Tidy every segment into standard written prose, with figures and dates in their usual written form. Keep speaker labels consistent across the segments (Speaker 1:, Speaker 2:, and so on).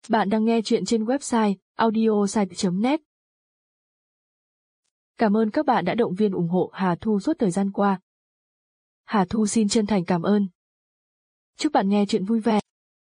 Speaker 1: Bạn đang nghe chuyện trên website audiosite.net. Cảm ơn các bạn đã động viên ủng hộ Hà Thu suốt thời gian qua. Hà Thu xin chân thành cảm ơn. Chúc bạn nghe chuyện vui vẻ.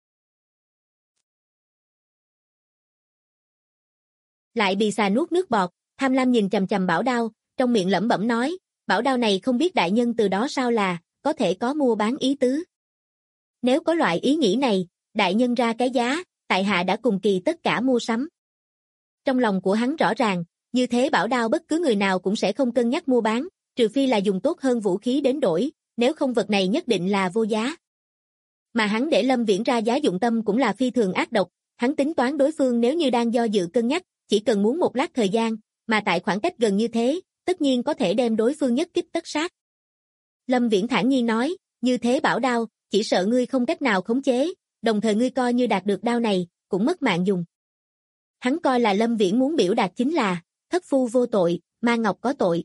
Speaker 2: Lại bị xà nuốt nước bọt, tham lam nhìn chằm chằm Bảo Đao, trong miệng lẩm bẩm nói, Bảo Đao này không biết đại nhân từ đó sao là, có thể có mua bán ý tứ. Nếu có loại ý nghĩ này, đại nhân ra cái giá, tại hạ đã cùng kỳ tất cả mua sắm. Trong lòng của hắn rõ ràng, như thế Bảo Đao bất cứ người nào cũng sẽ không cân nhắc mua bán, trừ phi là dùng tốt hơn vũ khí đến đổi, nếu không vật này nhất định là vô giá. Mà hắn để Lâm Viễn ra giá dụng tâm cũng là phi thường ác độc, hắn tính toán đối phương nếu như đang do dự cân nhắc, chỉ cần muốn một lát thời gian, mà tại khoảng cách gần như thế, tất nhiên có thể đem đối phương nhất kích tất sát. Lâm Viễn thản nhiên nói, như thế Bảo Đao, chỉ sợ ngươi không cách nào khống chế, đồng thời ngươi coi như đạt được đao này, cũng mất mạng dùng. Hắn coi là Lâm Viễn muốn biểu đạt chính là, thất phu vô tội, ma ngọc có tội.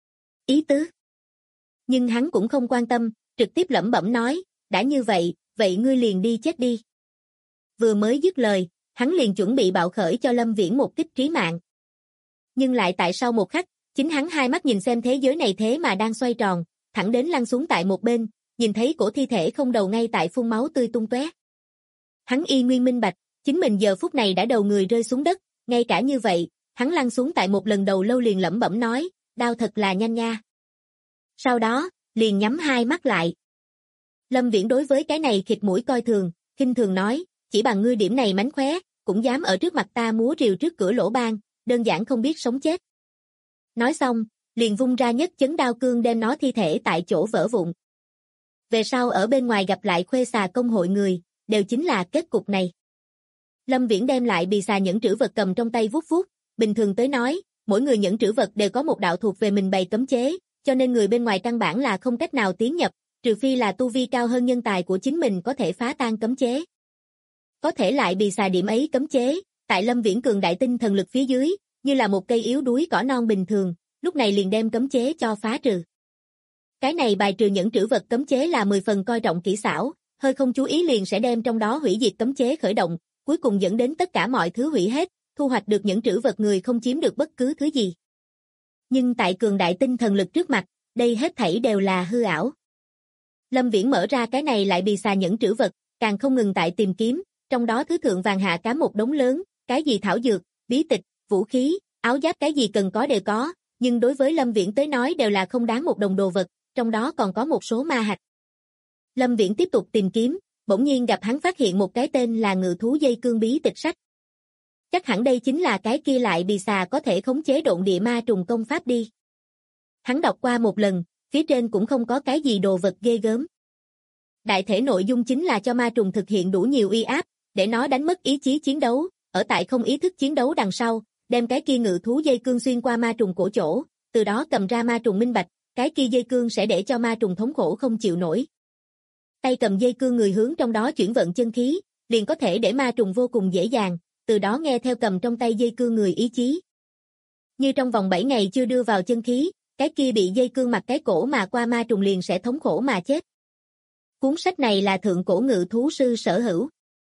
Speaker 2: Ý tứ. Nhưng hắn cũng không quan tâm, trực tiếp lẩm bẩm nói, đã như vậy, vậy ngươi liền đi chết đi. Vừa mới dứt lời, hắn liền chuẩn bị bạo khởi cho Lâm Viễn một kích trí mạng. Nhưng lại tại sau một khắc, chính hắn hai mắt nhìn xem thế giới này thế mà đang xoay tròn, thẳng đến lăn xuống tại một bên, nhìn thấy cổ thi thể không đầu ngay tại phun máu tươi tung tóe. Hắn y nguyên minh bạch, chính mình giờ phút này đã đầu người rơi xuống đất, ngay cả như vậy, hắn lăn xuống tại một lần đầu lâu liền lẩm bẩm nói, đau thật là nhanh nha. Sau đó, liền nhắm hai mắt lại. Lâm Viễn đối với cái này khịt mũi coi thường, khinh thường nói, chỉ bằng ngươi điểm này mánh khóe, cũng dám ở trước mặt ta múa rìu trước cửa lỗ ban, đơn giản không biết sống chết. Nói xong, liền vung ra nhất chấn đao cương đem nó thi thể tại chỗ vỡ vụn. Về sau ở bên ngoài gặp lại khuê xà công hội người, đều chính là kết cục này. Lâm Viễn đem lại bì xà nhẫn trữ vật cầm trong tay vuốt vuốt, bình thường tới nói, mỗi người nhẫn trữ vật đều có một đạo thuộc về mình bày cấm chế, cho nên người bên ngoài căn bản là không cách nào tiến nhập, trừ phi là tu vi cao hơn nhân tài của chính mình có thể phá tan cấm chế. Có thể lại bì xà điểm ấy cấm chế, tại Lâm Viễn cường đại tinh thần lực phía dưới, như là một cây yếu đuối cỏ non bình thường, lúc này liền đem cấm chế cho phá trừ. Cái này bài trừ nhẫn trữ vật cấm chế là 10 phần coi trọng kỹ xảo, hơi không chú ý liền sẽ đem trong đó hủy diệt cấm chế khởi động, cuối cùng dẫn đến tất cả mọi thứ hủy hết, thu hoạch được nhẫn trữ vật người không chiếm được bất cứ thứ gì. Nhưng tại cường đại tinh thần lực trước mặt, đây hết thảy đều là hư ảo. Lâm Viễn mở ra cái này lại bì xà nhẫn trữ vật, càng không ngừng tại tìm kiếm, trong đó thứ thượng vàng hạ cám một đống lớn, cái gì thảo dược, bí tịch, vũ khí, áo giáp cái gì cần có đều có, nhưng đối với Lâm Viễn tới nói đều là không đáng một đồng đồ vật, trong đó còn có một số ma hạch. Lâm Viễn tiếp tục tìm kiếm, bỗng nhiên gặp hắn phát hiện một cái tên là ngự thú dây cương bí tịch sách. Chắc hẳn đây chính là cái kia lại bì xà có thể khống chế độn địa ma trùng công pháp đi. Hắn đọc qua một lần, phía trên cũng không có cái gì đồ vật ghê gớm. Đại thể nội dung chính là cho ma trùng thực hiện đủ nhiều uy áp, để nó đánh mất ý chí chiến đấu, ở tại không ý thức chiến đấu đằng sau, đem cái kia ngự thú dây cương xuyên qua ma trùng cổ chỗ, từ đó cầm ra ma trùng minh bạch, cái kia dây cương sẽ để cho ma trùng thống khổ không chịu nổi. Tay cầm dây cương người hướng trong đó chuyển vận chân khí, liền có thể để ma trùng vô cùng dễ dàng, từ đó nghe theo cầm trong tay dây cương người ý chí. Như trong vòng 7 ngày chưa đưa vào chân khí, cái kia bị dây cương mặc cái cổ mà qua ma trùng liền sẽ thống khổ mà chết. Cuốn sách này là thượng cổ ngự thú sư sở hữu.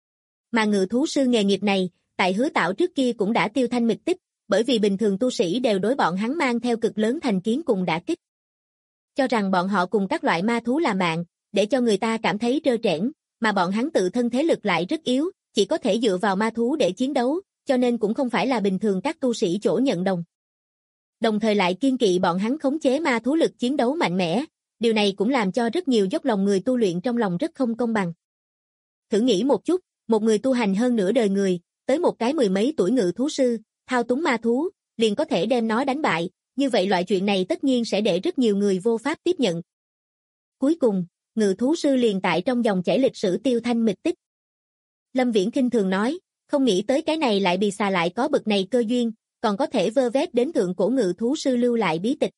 Speaker 2: Mà ngự thú sư nghề nghiệp này, tại Hứa Tảo trước kia cũng đã tiêu thanh mịch tích, bởi vì bình thường tu sĩ đều đối bọn hắn mang theo cực lớn thành kiến cùng đả kích. Cho rằng bọn họ cùng các loại ma thú là bạn, để cho người ta cảm thấy trơ trẽn, mà bọn hắn tự thân thế lực lại rất yếu, chỉ có thể dựa vào ma thú để chiến đấu, cho nên cũng không phải là bình thường các tu sĩ chỗ nhận đồng. Đồng thời lại kiên kỵ bọn hắn khống chế ma thú lực chiến đấu mạnh mẽ, điều này cũng làm cho rất nhiều dốc lòng người tu luyện trong lòng rất không công bằng. Thử nghĩ một chút, một người tu hành hơn nửa đời người, tới một cái mười mấy tuổi ngự thú sư, thao túng ma thú, liền có thể đem nó đánh bại, như vậy loại chuyện này tất nhiên sẽ để rất nhiều người vô pháp tiếp nhận. Cuối cùng, ngự thú sư liền tại trong dòng chảy lịch sử tiêu thanh mịch tích. Lâm Viễn khinh thường nói, không nghĩ tới cái này lại bì xà lại có bực này cơ duyên, còn có thể vơ vét đến thượng cổ ngự thú sư lưu lại bí tịch.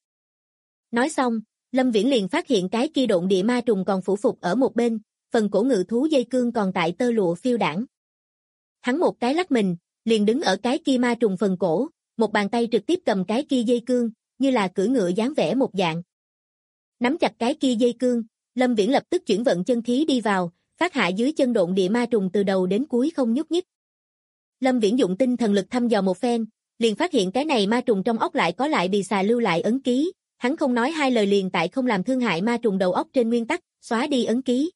Speaker 2: Nói xong, Lâm Viễn liền phát hiện cái kia độn địa ma trùng còn phủ phục ở một bên, phần cổ ngự thú dây cương còn tại tơ lụa phiêu đãng. Hắn một cái lắc mình, liền đứng ở cái kia ma trùng phần cổ, một bàn tay trực tiếp cầm cái kia dây cương, như là cưỡi ngựa dáng vẻ một dạng. Nắm chặt cái kia dây cương, Lâm Viễn lập tức chuyển vận chân khí đi vào, phát hạ dưới chân độn địa ma trùng từ đầu đến cuối không nhúc nhích. Lâm Viễn dụng tinh thần lực thăm dò một phen, liền phát hiện cái này ma trùng trong óc lại có lại bì xà lưu lại ấn ký, hắn không nói hai lời liền tại không làm thương hại ma trùng đầu óc trên nguyên tắc, xóa đi ấn ký.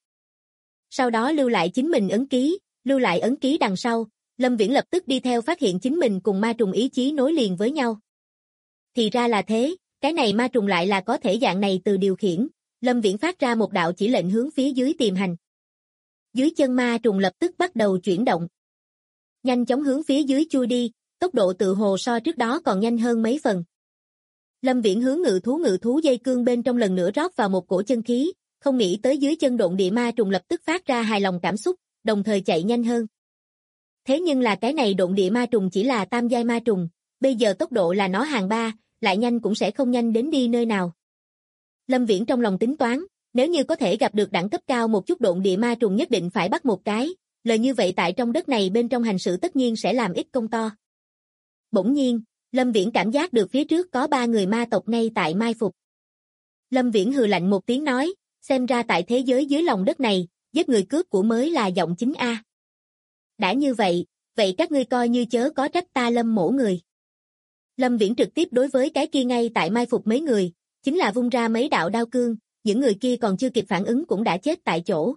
Speaker 2: Sau đó lưu lại chính mình ấn ký, lưu lại ấn ký đằng sau, Lâm Viễn lập tức đi theo phát hiện chính mình cùng ma trùng ý chí nối liền với nhau. Thì ra là thế, cái này ma trùng lại là có thể dạng này từ điều khiển, Lâm Viễn phát ra một đạo chỉ lệnh hướng phía dưới tìm hành. Dưới chân ma trùng lập tức bắt đầu chuyển động. Nhanh chóng hướng phía dưới chui đi, tốc độ tự hồ so trước đó còn nhanh hơn mấy phần. Lâm Viễn hướng ngự thú dây cương bên trong lần nữa rót vào một cổ chân khí, không nghĩ tới dưới chân độn địa ma trùng lập tức phát ra hài lòng cảm xúc, đồng thời chạy nhanh hơn. Thế nhưng là cái này độn địa ma trùng chỉ là tam giai ma trùng, bây giờ tốc độ là nó hàng 3, lại nhanh cũng sẽ không nhanh đến đi nơi nào. Lâm Viễn trong lòng tính toán, nếu như có thể gặp được đẳng cấp cao một chút độn địa ma trùng nhất định phải bắt một cái, lời như vậy tại trong đất này bên trong hành sự tất nhiên sẽ làm ít công to. Bỗng nhiên, Lâm Viễn cảm giác được phía trước có 3 người ma tộc ngay tại mai phục. Lâm Viễn hừ lạnh một tiếng nói, xem ra tại thế giới dưới lòng đất này, giết người cướp của mới là giọng chính A. Đã như vậy, vậy các ngươi coi như chớ có trách ta Lâm mổ người. Lâm Viễn trực tiếp đối với cái kia ngay tại mai phục mấy người, chính là vung ra mấy đạo đao cương, những người kia còn chưa kịp phản ứng cũng đã chết tại chỗ.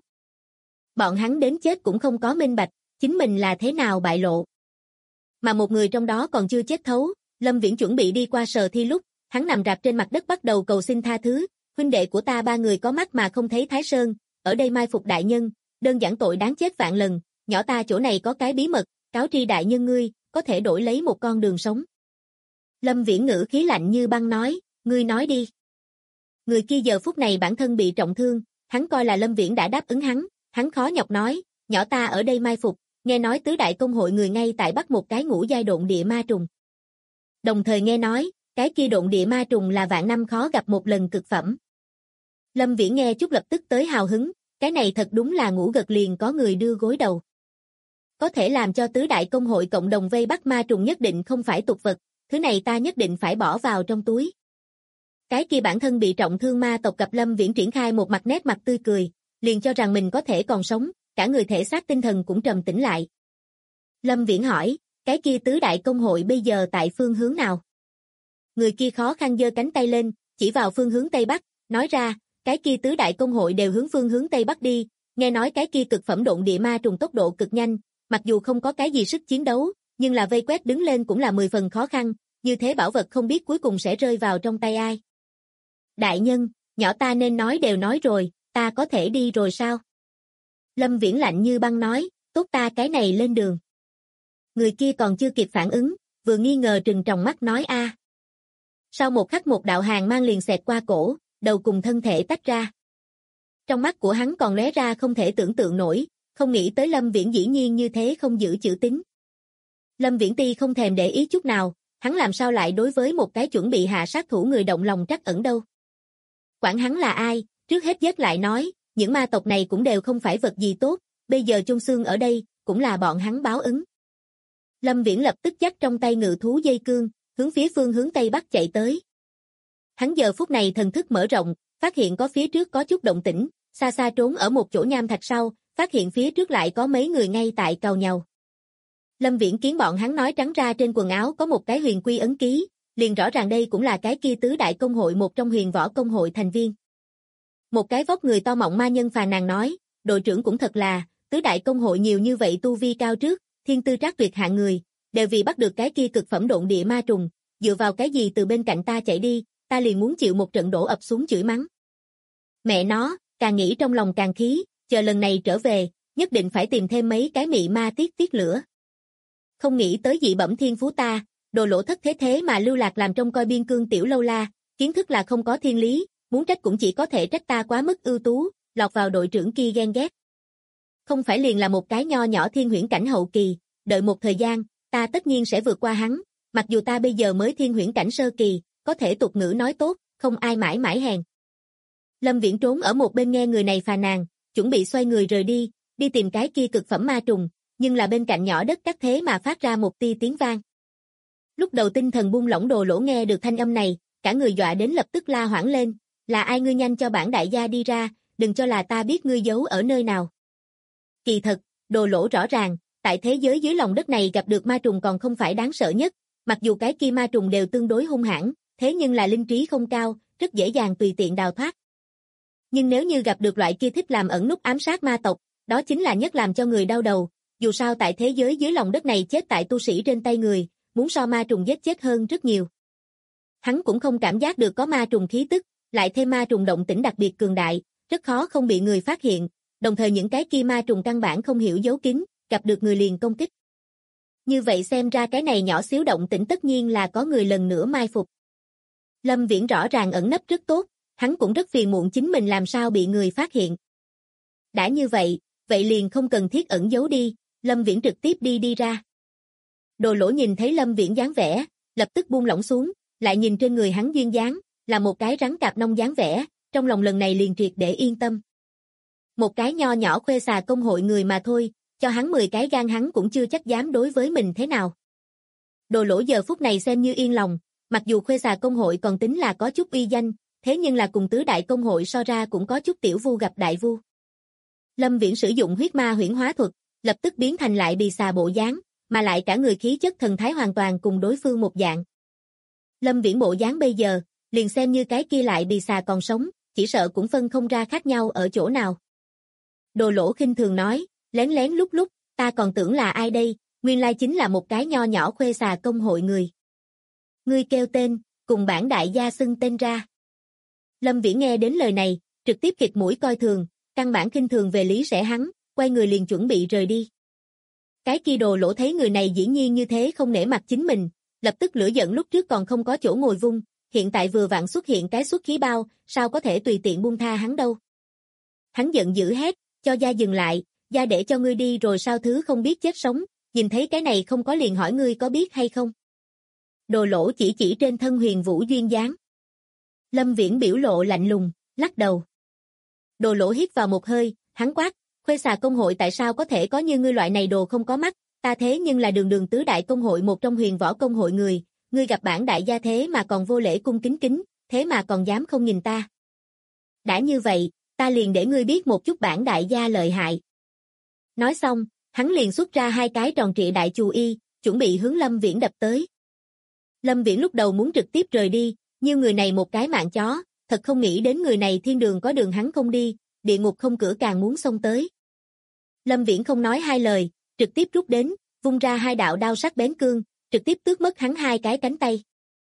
Speaker 2: Bọn hắn đến chết cũng không có minh bạch, chính mình là thế nào bại lộ. Mà một người trong đó còn chưa chết thấu, Lâm Viễn chuẩn bị đi qua sờ thi lúc, hắn nằm rạp trên mặt đất bắt đầu cầu xin tha thứ, huynh đệ của ta 3 người có mắt mà không thấy Thái Sơn, ở đây mai phục đại nhân, đơn giản tội đáng chết vạn lần, nhỏ ta chỗ này có cái bí mật, cáo tri đại nhân ngươi, có thể đổi lấy một con đường sống. Lâm Viễn ngữ khí lạnh như băng nói, ngươi nói đi. Người kia giờ phút này bản thân bị trọng thương, hắn coi là Lâm Viễn đã đáp ứng hắn khó nhọc nói, nhỏ ta ở đây mai phục, nghe nói tứ đại công hội người ngay tại bắt một cái ngũ giai độn địa ma trùng. Đồng thời nghe nói, cái kia độn địa ma trùng là vạn năm khó gặp một lần cực phẩm. Lâm Viễn nghe chút lập tức tới hào hứng, cái này thật đúng là ngủ gật liền có người đưa gối đầu. Có thể làm cho tứ đại công hội cộng đồng vây bắt ma trùng nhất định không phải tục vật, thứ này ta nhất định phải bỏ vào trong túi. Cái kia bản thân bị trọng thương ma tộc gặp Lâm Viễn triển khai một nét mặt tươi cười, liền cho rằng mình có thể còn sống, cả người thể xác tinh thần cũng trầm tĩnh lại. Lâm Viễn hỏi, cái kia tứ đại công hội bây giờ tại phương hướng nào? Người kia khó khăn giơ cánh tay lên, chỉ vào phương hướng Tây Bắc, nói ra, cái kia tứ đại công hội đều hướng phương hướng Tây Bắc đi, nghe nói cái kia cực phẩm độn địa ma trùng tốc độ cực nhanh, mặc dù không có cái gì sức chiến đấu, nhưng là vây quét đứng lên cũng là 10 phần khó khăn, như thế bảo vật không biết cuối cùng sẽ rơi vào trong tay ai. Đại nhân, nhỏ ta nên nói đều nói rồi, ta có thể đi rồi sao? Lâm Viễn lạnh như băng nói, tốt ta cái này lên đường. Người kia còn chưa kịp phản ứng, vừa nghi ngờ trừng tròng mắt nói a. Sau một khắc một đạo hàng mang liền xẹt qua cổ, đầu cùng thân thể tách ra. Trong mắt của hắn còn lóe ra không thể tưởng tượng nổi, không nghĩ tới Lâm Viễn dĩ nhiên như thế không giữ chữ tín. Lâm Viễn Ti không thèm để ý chút nào, hắn làm sao lại đối với một cái chuẩn bị hạ sát thủ người động lòng trắc ẩn đâu. Quản hắn là ai, trước hết dứt lại nói, những ma tộc này cũng đều không phải vật gì tốt, bây giờ chung xương ở đây, cũng là bọn hắn báo ứng. Lâm Viễn lập tức dắt trong tay ngự thú dây cương, hướng phía phương hướng Tây Bắc chạy tới. Hắn giờ phút này thần thức mở rộng, phát hiện có phía trước có chút động tĩnh, xa xa trốn ở một chỗ nham thạch sau, phát hiện phía trước lại có mấy người ngay tại cào nhàu. Lâm Viễn kiến bọn hắn nói trắng ra trên quần áo có một cái huyền quy ấn ký, liền rõ ràng đây cũng là cái kia tứ đại công hội một trong huyền võ công hội thành viên. Một cái vóc người to mọng ma nhân phàn nàn nói, đội trưởng cũng thật là, tứ đại công hội nhiều như vậy tu vi cao trước, thiên tư trác tuyệt hạng người, đều vì bắt được cái kia cực phẩm độn địa ma trùng, dựa vào cái gì từ bên cạnh ta chạy đi, ta liền muốn chịu một trận đổ ập xuống chửi mắng. Mẹ nó, càng nghĩ trong lòng càng khí, chờ lần này trở về, nhất định phải tìm thêm mấy cái mị ma tiết lửa. Không nghĩ tới dị bẩm thiên phú ta, đồ lỗ thất thế mà lưu lạc làm trong coi biên cương tiểu lâu la, kiến thức là không có thiên lý, muốn trách cũng chỉ có thể trách ta quá mức ưu tú, lọt vào đội trưởng kia ghen ghét. Không phải liền là một cái nho nhỏ thiên huyễn cảnh hậu kỳ, đợi một thời gian, ta tất nhiên sẽ vượt qua hắn, mặc dù ta bây giờ mới thiên huyễn cảnh sơ kỳ, có thể tục ngữ nói tốt, không ai mãi mãi hèn. Lâm Viễn trốn ở một bên nghe người này phàn nàn, chuẩn bị xoay người rời đi, đi tìm cái kia cực phẩm ma trùng, nhưng là bên cạnh nhỏ đất cắt thế mà phát ra một tia tiếng vang. Lúc đầu tinh thần buông lỏng đồ lỗ nghe được thanh âm này, cả người dọa đến lập tức la hoảng lên, là ai ngươi nhanh cho bản đại gia đi ra, đừng cho là ta biết ngươi giấu ở nơi nào. Kỳ thật, đồ lỗ rõ ràng, tại thế giới dưới lòng đất này gặp được ma trùng còn không phải đáng sợ nhất, mặc dù cái kia ma trùng đều tương đối hung hãn, thế nhưng là linh trí không cao, rất dễ dàng tùy tiện đào thoát. Nhưng nếu như gặp được loại kia thích làm ẩn núp ám sát ma tộc, đó chính là nhất làm cho người đau đầu, dù sao tại thế giới dưới lòng đất này chết tại tu sĩ trên tay người, muốn so ma trùng giết chết hơn rất nhiều. Hắn cũng không cảm giác được có ma trùng khí tức, lại thêm ma trùng động tĩnh đặc biệt cường đại, rất khó không bị người phát hiện, đồng thời những cái kia ma trùng căn bản không hiểu giấu kín, gặp được người liền công kích. Như vậy xem ra cái này nhỏ xíu động tĩnh tất nhiên là có người lần nữa mai phục. Lâm Viễn rõ ràng ẩn nấp rất tốt, hắn cũng rất phiền muộn chính mình làm sao bị người phát hiện. Đã như vậy liền không cần thiết ẩn giấu đi, Lâm Viễn trực tiếp đi ra. Đồ Lỗ nhìn thấy Lâm Viễn dáng vẻ, lập tức buông lỏng xuống, lại nhìn trên người hắn duyên dáng, là một cái rắn cạp nông dáng vẻ, trong lòng lần này liền triệt để yên tâm. Một cái nho nhỏ khuê xà công hội người mà thôi, cho hắn 10 cái gan hắn cũng chưa chắc dám đối với mình thế nào. Đồ Lỗ giờ phút này xem như yên lòng, mặc dù khuê xà công hội còn tính là có chút uy danh, thế nhưng là cùng tứ đại công hội so ra cũng có chút tiểu vu gặp đại vu. Lâm Viễn sử dụng huyết ma huyễn hóa thuật, lập tức biến thành lại bì xà bộ dáng, mà lại cả người khí chất thần thái hoàn toàn cùng đối phương một dạng. Lâm Viễn bộ dáng bây giờ, liền xem như cái kia lại bì xà còn sống, chỉ sợ cũng phân không ra khác nhau ở chỗ nào. Đồ Lỗ khinh thường nói, lén lén lúc lúc, ta còn tưởng là ai đây, nguyên lai chính là một cái nho nhỏ khuê xà công hội người. Ngươi kêu tên, cùng bản đại gia xưng tên ra. Lâm Viễn nghe đến lời này, trực tiếp khịt mũi coi thường, căn bản khinh thường về lý sẽ hắn, quay người liền chuẩn bị rời đi. Cái kia Đồ Lỗ thấy người này dĩ nhiên như thế không nể mặt chính mình, lập tức lửa giận lúc trước còn không có chỗ ngồi vung, hiện tại vừa vặn xuất hiện cái xuất khí bao, sao có thể tùy tiện buông tha hắn đâu. Hắn giận dữ hét, cho gia dừng lại, gia để cho ngươi đi rồi sao thứ không biết chết sống, nhìn thấy cái này không có liền hỏi ngươi có biết hay không. Đồ Lỗ chỉ trên thân Huyền Vũ duyên dáng. Lâm Viễn biểu lộ lạnh lùng, lắc đầu. Đồ Lỗ hít vào một hơi, hắn quát, khuê xà công hội tại sao có thể có như ngươi loại này đồ không có mắt, ta thế nhưng là đường đường tứ đại công hội một trong huyền võ công hội người, ngươi gặp bản đại gia thế mà còn vô lễ cung kính kính, thế mà còn dám không nhìn ta. Đã như vậy, ta liền để ngươi biết một chút bản đại gia lợi hại. Nói xong, hắn liền xuất ra 2 cái tròn trịa đại chù y, chuẩn bị hướng Lâm Viễn đập tới. Lâm Viễn lúc đầu muốn trực tiếp rời đi, nhưng người này một cái mạng chó, thật không nghĩ đến người này thiên đường có đường hắn không đi, địa ngục không cửa càng muốn xông tới. Lâm Viễn không nói hai lời, trực tiếp rút đến, vung ra 2 đạo đao sắc bén cương, trực tiếp tước mất hắn 2 cái cánh tay.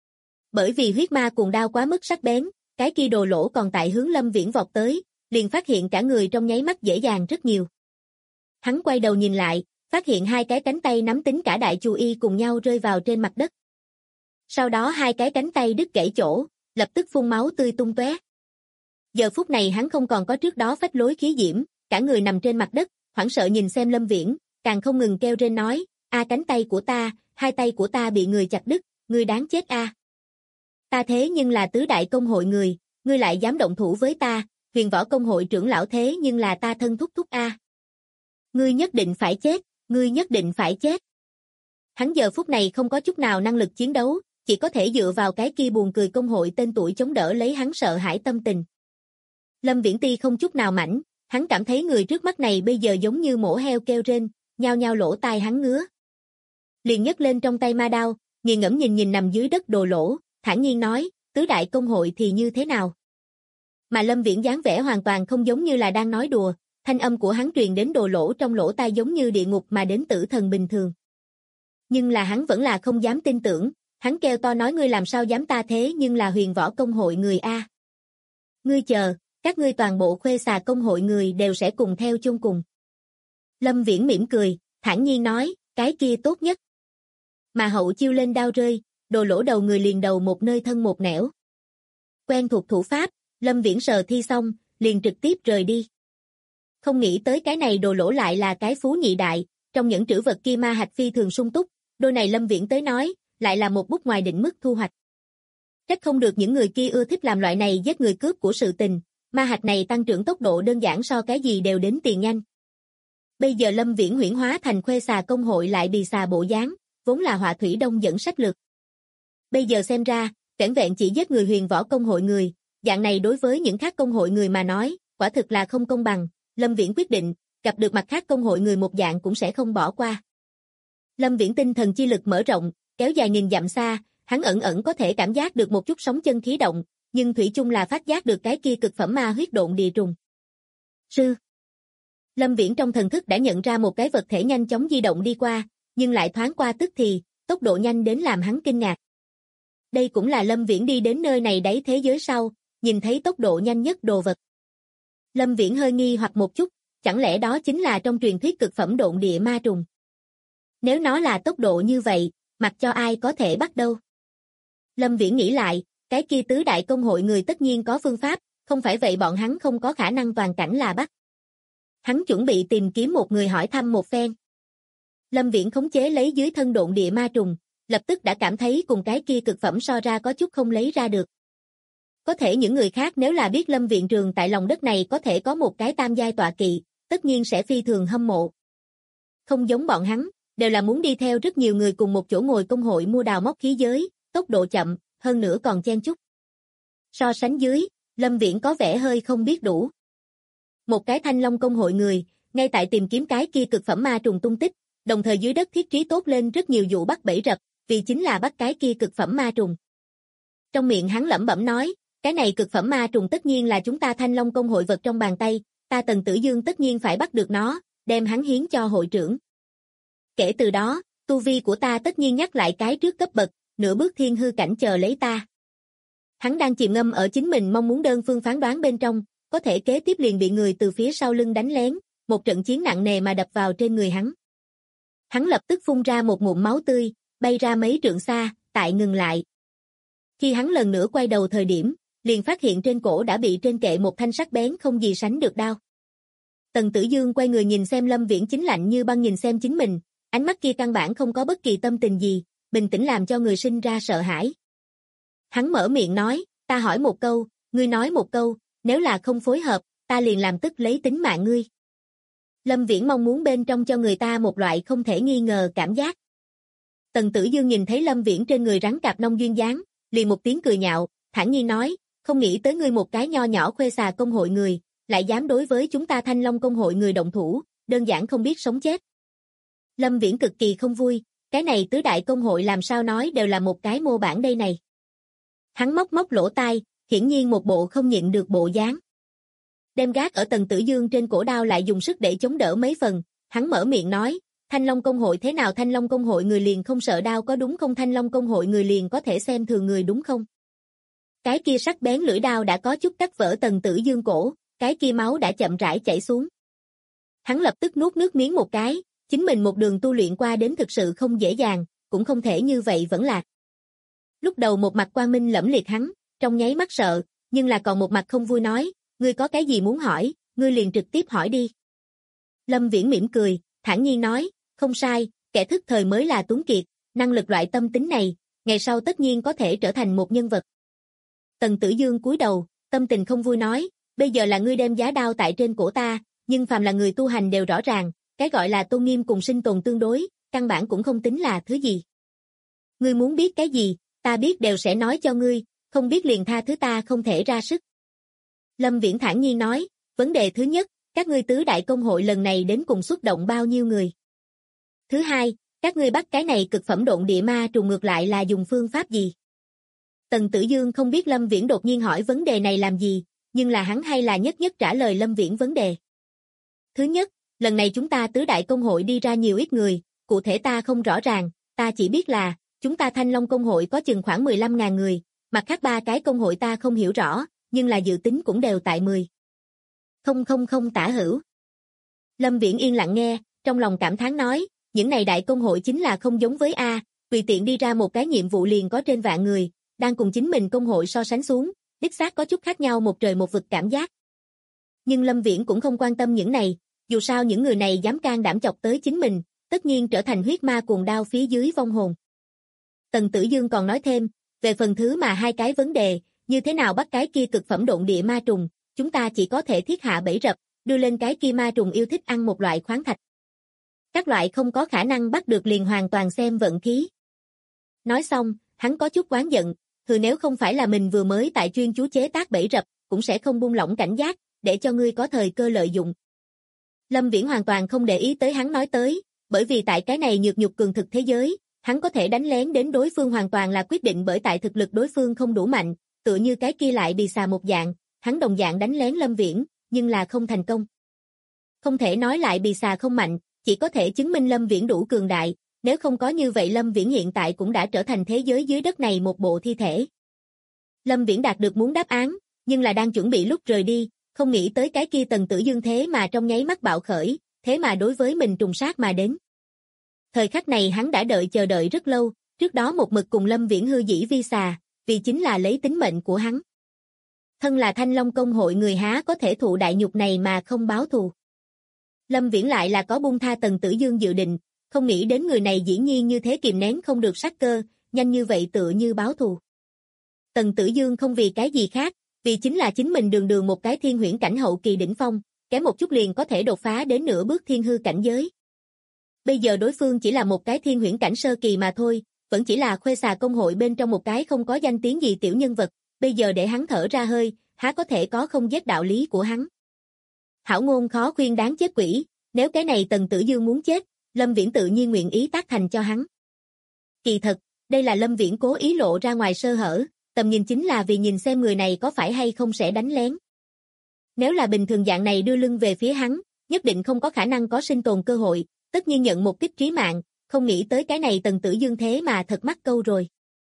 Speaker 2: Bởi vì huyết ma cuồng đao quá mức sắc bén, cái kia Đồ Lỗ còn tại hướng Lâm Viễn vọt tới, liền phát hiện cả người trong nháy mắt dễ dàng rất nhiều. Hắn quay đầu nhìn lại, phát hiện 2 cái cánh tay nắm tính cả đại chù y cùng nhau rơi vào trên mặt đất. Sau đó 2 cái cánh tay đứt gãy chỗ, lập tức phun máu tươi tung tóe. Giờ phút này hắn không còn có trước đó phách lối khí diễm, cả người nằm trên mặt đất, hoảng sợ nhìn xem Lâm Viễn, càng không ngừng kêu rên nói, cánh tay của ta, 2 tay của ta bị người chặt đứt, ngươi đáng chết a. Ta thế nhưng là tứ đại công hội người, ngươi lại dám động thủ với ta, huyền võ công hội trưởng lão thế nhưng là ta thân thúc thúc a. Ngươi nhất định phải chết, ngươi nhất định phải chết. Hắn giờ phút này không có chút nào năng lực chiến đấu, chỉ có thể dựa vào cái kia buồn cười công hội tên tuổi chống đỡ lấy hắn sợ hãi tâm tình. Lâm Viễn Ti không chút nào mảnh, hắn cảm thấy người trước mắt này bây giờ giống như mổ heo kêu rên, nhao nhao lỗ tai hắn ngứa. Liền nhấc lên trong tay ma đao, nghiền ngẫm nhìn nằm dưới đất Đồ Lỗ, thản nhiên nói, tứ đại công hội thì như thế nào? Mà Lâm Viễn dáng vẻ hoàn toàn không giống như là đang nói đùa, thanh âm của hắn truyền đến Đồ Lỗ trong lỗ tai giống như địa ngục mà đến tử thần bình thường. Nhưng là hắn vẫn là không dám tin tưởng, hắn kêu to nói ngươi làm sao dám ta thế nhưng là huyền võ công hội người a. Ngươi chờ, các ngươi toàn bộ khuê xà công hội người đều sẽ cùng theo chung cùng. Lâm Viễn mỉm cười, thản nhiên nói, cái kia tốt nhất. Mà hậu chiêu lên đao rơi, Đồ Lỗ đầu người liền đầu một nơi thân một nẻo. Quen thuộc thủ pháp, Lâm Viễn sờ thi xong, liền trực tiếp rời đi. Không nghĩ tới cái này Đồ Lỗ lại là cái phú nhị đại, trong những trữ vật kia ma hạch phi thường sung túc, đôi này Lâm Viễn tới nói, lại là một bút ngoài định mức thu hoạch. Trách không được những người kia ưa thích làm loại này giết người cướp của sự tình, ma hạch này tăng trưởng tốc độ đơn giản so cái gì đều đến tiền nhanh. Bây giờ Lâm Viễn huyễn hóa thành khuê xà công hội lại bì xà bộ dáng, vốn là họa thủy đông dẫn sách lược. Bây giờ xem ra, vẻn vẹn chỉ giết người huyền võ công hội người, dạng này đối với những khác công hội người mà nói, quả thực là không công bằng, Lâm Viễn quyết định, gặp được mặt khác công hội người một dạng cũng sẽ không bỏ qua. Lâm Viễn tinh thần chi lực mở rộng, kéo dài nghìn dặm xa, hắn ẩn ẩn có thể cảm giác được một chút sóng chân khí động, nhưng thủy chung là phát giác được cái kia cực phẩm ma huyết độn địa trùng. Sư. Lâm Viễn trong thần thức đã nhận ra một cái vật thể nhanh chóng di động đi qua, nhưng lại thoáng qua tức thì, tốc độ nhanh đến làm hắn kinh ngạc. Đây cũng là Lâm Viễn đi đến nơi này đáy thế giới sau, nhìn thấy tốc độ nhanh nhất đồ vật. Lâm Viễn hơi nghi hoặc một chút, chẳng lẽ đó chính là trong truyền thuyết cực phẩm độn địa ma trùng? Nếu nó là tốc độ như vậy, mặc cho ai có thể bắt đâu? Lâm Viễn nghĩ lại, cái kia tứ đại công hội người tất nhiên có phương pháp, không phải vậy bọn hắn không có khả năng toàn cảnh là bắt. Hắn chuẩn bị tìm kiếm một người hỏi thăm một phen. Lâm Viễn khống chế lấy dưới thân độn địa ma trùng, lập tức đã cảm thấy cùng cái kia cực phẩm so ra có chút không lấy ra được. Có thể những người khác nếu là biết Lâm Viện Trường tại lòng đất này có thể có một cái tam giai tọa kỵ, tất nhiên sẽ phi thường hâm mộ. Không giống bọn hắn, đều là muốn đi theo rất nhiều người cùng một chỗ ngồi công hội mua đào móc khí giới, tốc độ chậm, hơn nữa còn chen chúc. So sánh dưới, Lâm Viễn có vẻ hơi không biết đủ. Một cái Thanh Long công hội người, ngay tại tìm kiếm cái kia cực phẩm ma trùng tung tích, đồng thời dưới đất thiết trí tốt lên rất nhiều vụ bắt bẫy rập, vì chính là bắt cái kia cực phẩm ma trùng. Trong miệng hắn lẩm bẩm nói, cái này cực phẩm ma trùng tất nhiên là chúng ta Thanh Long công hội vật trong bàn tay, ta Tần Tử Dương tất nhiên phải bắt được nó, đem hắn hiến cho hội trưởng. Kể từ đó, tu vi của ta tất nhiên nhắc lại cái trước cấp bậc, nửa bước thiên hư cảnh chờ lấy ta. Hắn đang chìm ngâm ở chính mình mong muốn đơn phương phán đoán bên trong, có thể kế tiếp liền bị người từ phía sau lưng đánh lén, một trận chiến nặng nề mà đập vào trên người hắn. Hắn lập tức phun ra một ngụm máu tươi, bay ra mấy trượng xa, tại ngừng lại. Khi hắn lần nữa quay đầu thời điểm, liền phát hiện trên cổ đã bị trên kệ một thanh sắc bén không gì sánh được đao. Tần Tử Dương quay người nhìn xem Lâm Viễn chính lạnh như băng nhìn xem chính mình, ánh mắt kia căn bản không có bất kỳ tâm tình gì, bình tĩnh làm cho người sinh ra sợ hãi. Hắn mở miệng nói, ta hỏi một câu, ngươi nói một câu, nếu là không phối hợp, ta liền làm tức lấy tính mạng ngươi. Lâm Viễn mong muốn bên trong cho người ta một loại không thể nghi ngờ cảm giác. Tần Tử Dương nhìn thấy Lâm Viễn trên người rắn cạp nông duyên dáng, liền một tiếng cười nhạo, thản nhiên nói, không nghĩ tới ngươi một cái nho nhỏ khuê xà công hội người, lại dám đối với chúng ta Thanh Long công hội người động thủ, đơn giản không biết sống chết. Lâm Viễn cực kỳ không vui, cái này tứ đại công hội làm sao nói đều là một cái mô bản đây này. Hắn móc móc lỗ tai, hiển nhiên một bộ không nhịn được bộ dáng. Đem gác ở Tần Tử Dương trên cổ đao lại dùng sức để chống đỡ mấy phần, hắn mở miệng nói, Thanh Long công hội thế nào Thanh Long công hội người liền không sợ đao có đúng không Thanh Long công hội người liền có thể xem thường người đúng không? Cái kia sắc bén lưỡi đao đã có chút cắt vỡ Tần Tử Dương cổ, cái kia máu đã chậm rãi chảy xuống. Hắn lập tức nuốt nước miếng một cái, chính mình một đường tu luyện qua đến thực sự không dễ dàng, cũng không thể như vậy vẫn lạc. Lúc đầu một mặt quang minh lẫm liệt hắn, trong nháy mắt sợ, nhưng là còn một mặt không vui nói, ngươi có cái gì muốn hỏi, ngươi liền trực tiếp hỏi đi. Lâm Viễn mỉm cười, thản nhiên nói, không sai, kẻ thức thời mới là tuấn kiệt, năng lực loại tâm tính này, ngày sau tất nhiên có thể trở thành một nhân vật. Tần Tử Dương cúi đầu, tâm tình không vui nói, bây giờ là ngươi đem giá đao tại trên cổ ta, nhưng phàm là người tu hành đều rõ ràng, cái gọi là tôn nghiêm cùng sinh tồn tương đối, căn bản cũng không tính là thứ gì. Ngươi muốn biết cái gì, ta biết đều sẽ nói cho ngươi, không biết liền tha thứ ta không thể ra sức. Lâm Viễn thản nhiên nói, vấn đề thứ nhất, các ngươi tứ đại công hội lần này đến cùng xuất động bao nhiêu người? Thứ hai, các ngươi bắt cái này cực phẩm độn địa ma trùng ngược lại là dùng phương pháp gì? Tần Tử Dương không biết Lâm Viễn đột nhiên hỏi vấn đề này làm gì, nhưng là hắn hay là nhất nhất trả lời Lâm Viễn vấn đề. Thứ nhất, lần này chúng ta tứ đại công hội đi ra nhiều ít người, cụ thể ta không rõ ràng, ta chỉ biết là, chúng ta Thanh Long công hội có chừng khoảng 15.000 người, mặt khác ba cái công hội ta không hiểu rõ, nhưng là dự tính cũng đều tại 10. Không tả hữu. Lâm Viễn yên lặng nghe, trong lòng cảm thán nói, những này đại công hội chính là không giống với A, tùy tiện đi ra một cái nhiệm vụ liền có trên vạn người, đang cùng chính mình công hội so sánh xuống, đích xác có chút khác nhau một trời một vực cảm giác. Nhưng Lâm Viễn cũng không quan tâm những này, dù sao những người này dám can đảm chọc tới chính mình, tất nhiên trở thành huyết ma cuồng đao phía dưới vong hồn. Tần Tử Dương còn nói thêm, về phần thứ mà hai cái vấn đề, như thế nào bắt cái kia cực phẩm độn địa ma trùng, chúng ta chỉ có thể thiết hạ bẫy rập, đưa lên cái kia ma trùng yêu thích ăn một loại khoáng thạch. Các loại không có khả năng bắt được liền hoàn toàn xem vận khí. Nói xong, hắn có chút oán giận, nếu không phải là mình vừa mới tại chuyên chú chế tác bẫy rập, cũng sẽ không buông lỏng cảnh giác, để cho ngươi có thời cơ lợi dụng. Lâm Viễn hoàn toàn không để ý tới hắn nói tới, bởi vì tại cái này nhược nhục cường thực thế giới, hắn có thể đánh lén đến đối phương hoàn toàn là quyết định bởi tại thực lực đối phương không đủ mạnh, tựa như cái kia lại bị xà một dạng, hắn đồng dạng đánh lén Lâm Viễn, nhưng là không thành công. Không thể nói lại bị xà không mạnh, chỉ có thể chứng minh Lâm Viễn đủ cường đại, nếu không có như vậy Lâm Viễn hiện tại cũng đã trở thành thế giới dưới đất này một bộ thi thể. Lâm Viễn đạt được muốn đáp án, nhưng là đang chuẩn bị lúc rời đi, không nghĩ tới cái kia Tần Tử Dương thế mà trong nháy mắt bạo khởi, thế mà đối với mình trùng sát mà đến. Thời khắc này hắn đã chờ đợi rất lâu, trước đó một mực cùng Lâm Viễn hư dĩ vi xà, vì chính là lấy tính mệnh của hắn. Thân là Thanh Long công hội người há có thể thụ đại nhục này mà không báo thù. Lâm Viễn lại là có buông tha Tần Tử Dương dự định, không nghĩ đến người này dĩ nhiên như thế kìm nén không được sát cơ, nhanh như vậy tựa như báo thù. Tần Tử Dương không vì cái gì khác, vì chính là chính mình đường một cái thiên huyễn cảnh hậu kỳ đỉnh phong, kém một chút liền có thể đột phá đến nửa bước thiên hư cảnh giới. Bây giờ đối phương chỉ là một cái thiên huyễn cảnh sơ kỳ mà thôi, vẫn chỉ là khuê xà công hội bên trong một cái không có danh tiếng gì tiểu nhân vật, bây giờ để hắn thở ra hơi, há có thể có không giết đạo lý của hắn. Hảo ngôn khó khuyên đáng chết quỷ, nếu cái này Tần Tử Dương muốn chết, Lâm Viễn tự nhiên nguyện ý tác thành cho hắn. Kỳ thật, đây là Lâm Viễn cố ý lộ ra ngoài sơ hở, tầm nhìn chính là vì nhìn xem người này có phải hay không sẽ đánh lén. Nếu là bình thường dạng này đưa lưng về phía hắn, nhất định không có khả năng có sinh tồn cơ hội, tất nhiên nhận một kích trí mạng, không nghĩ tới cái này Tần Tử Dương thế mà thật mắc câu rồi.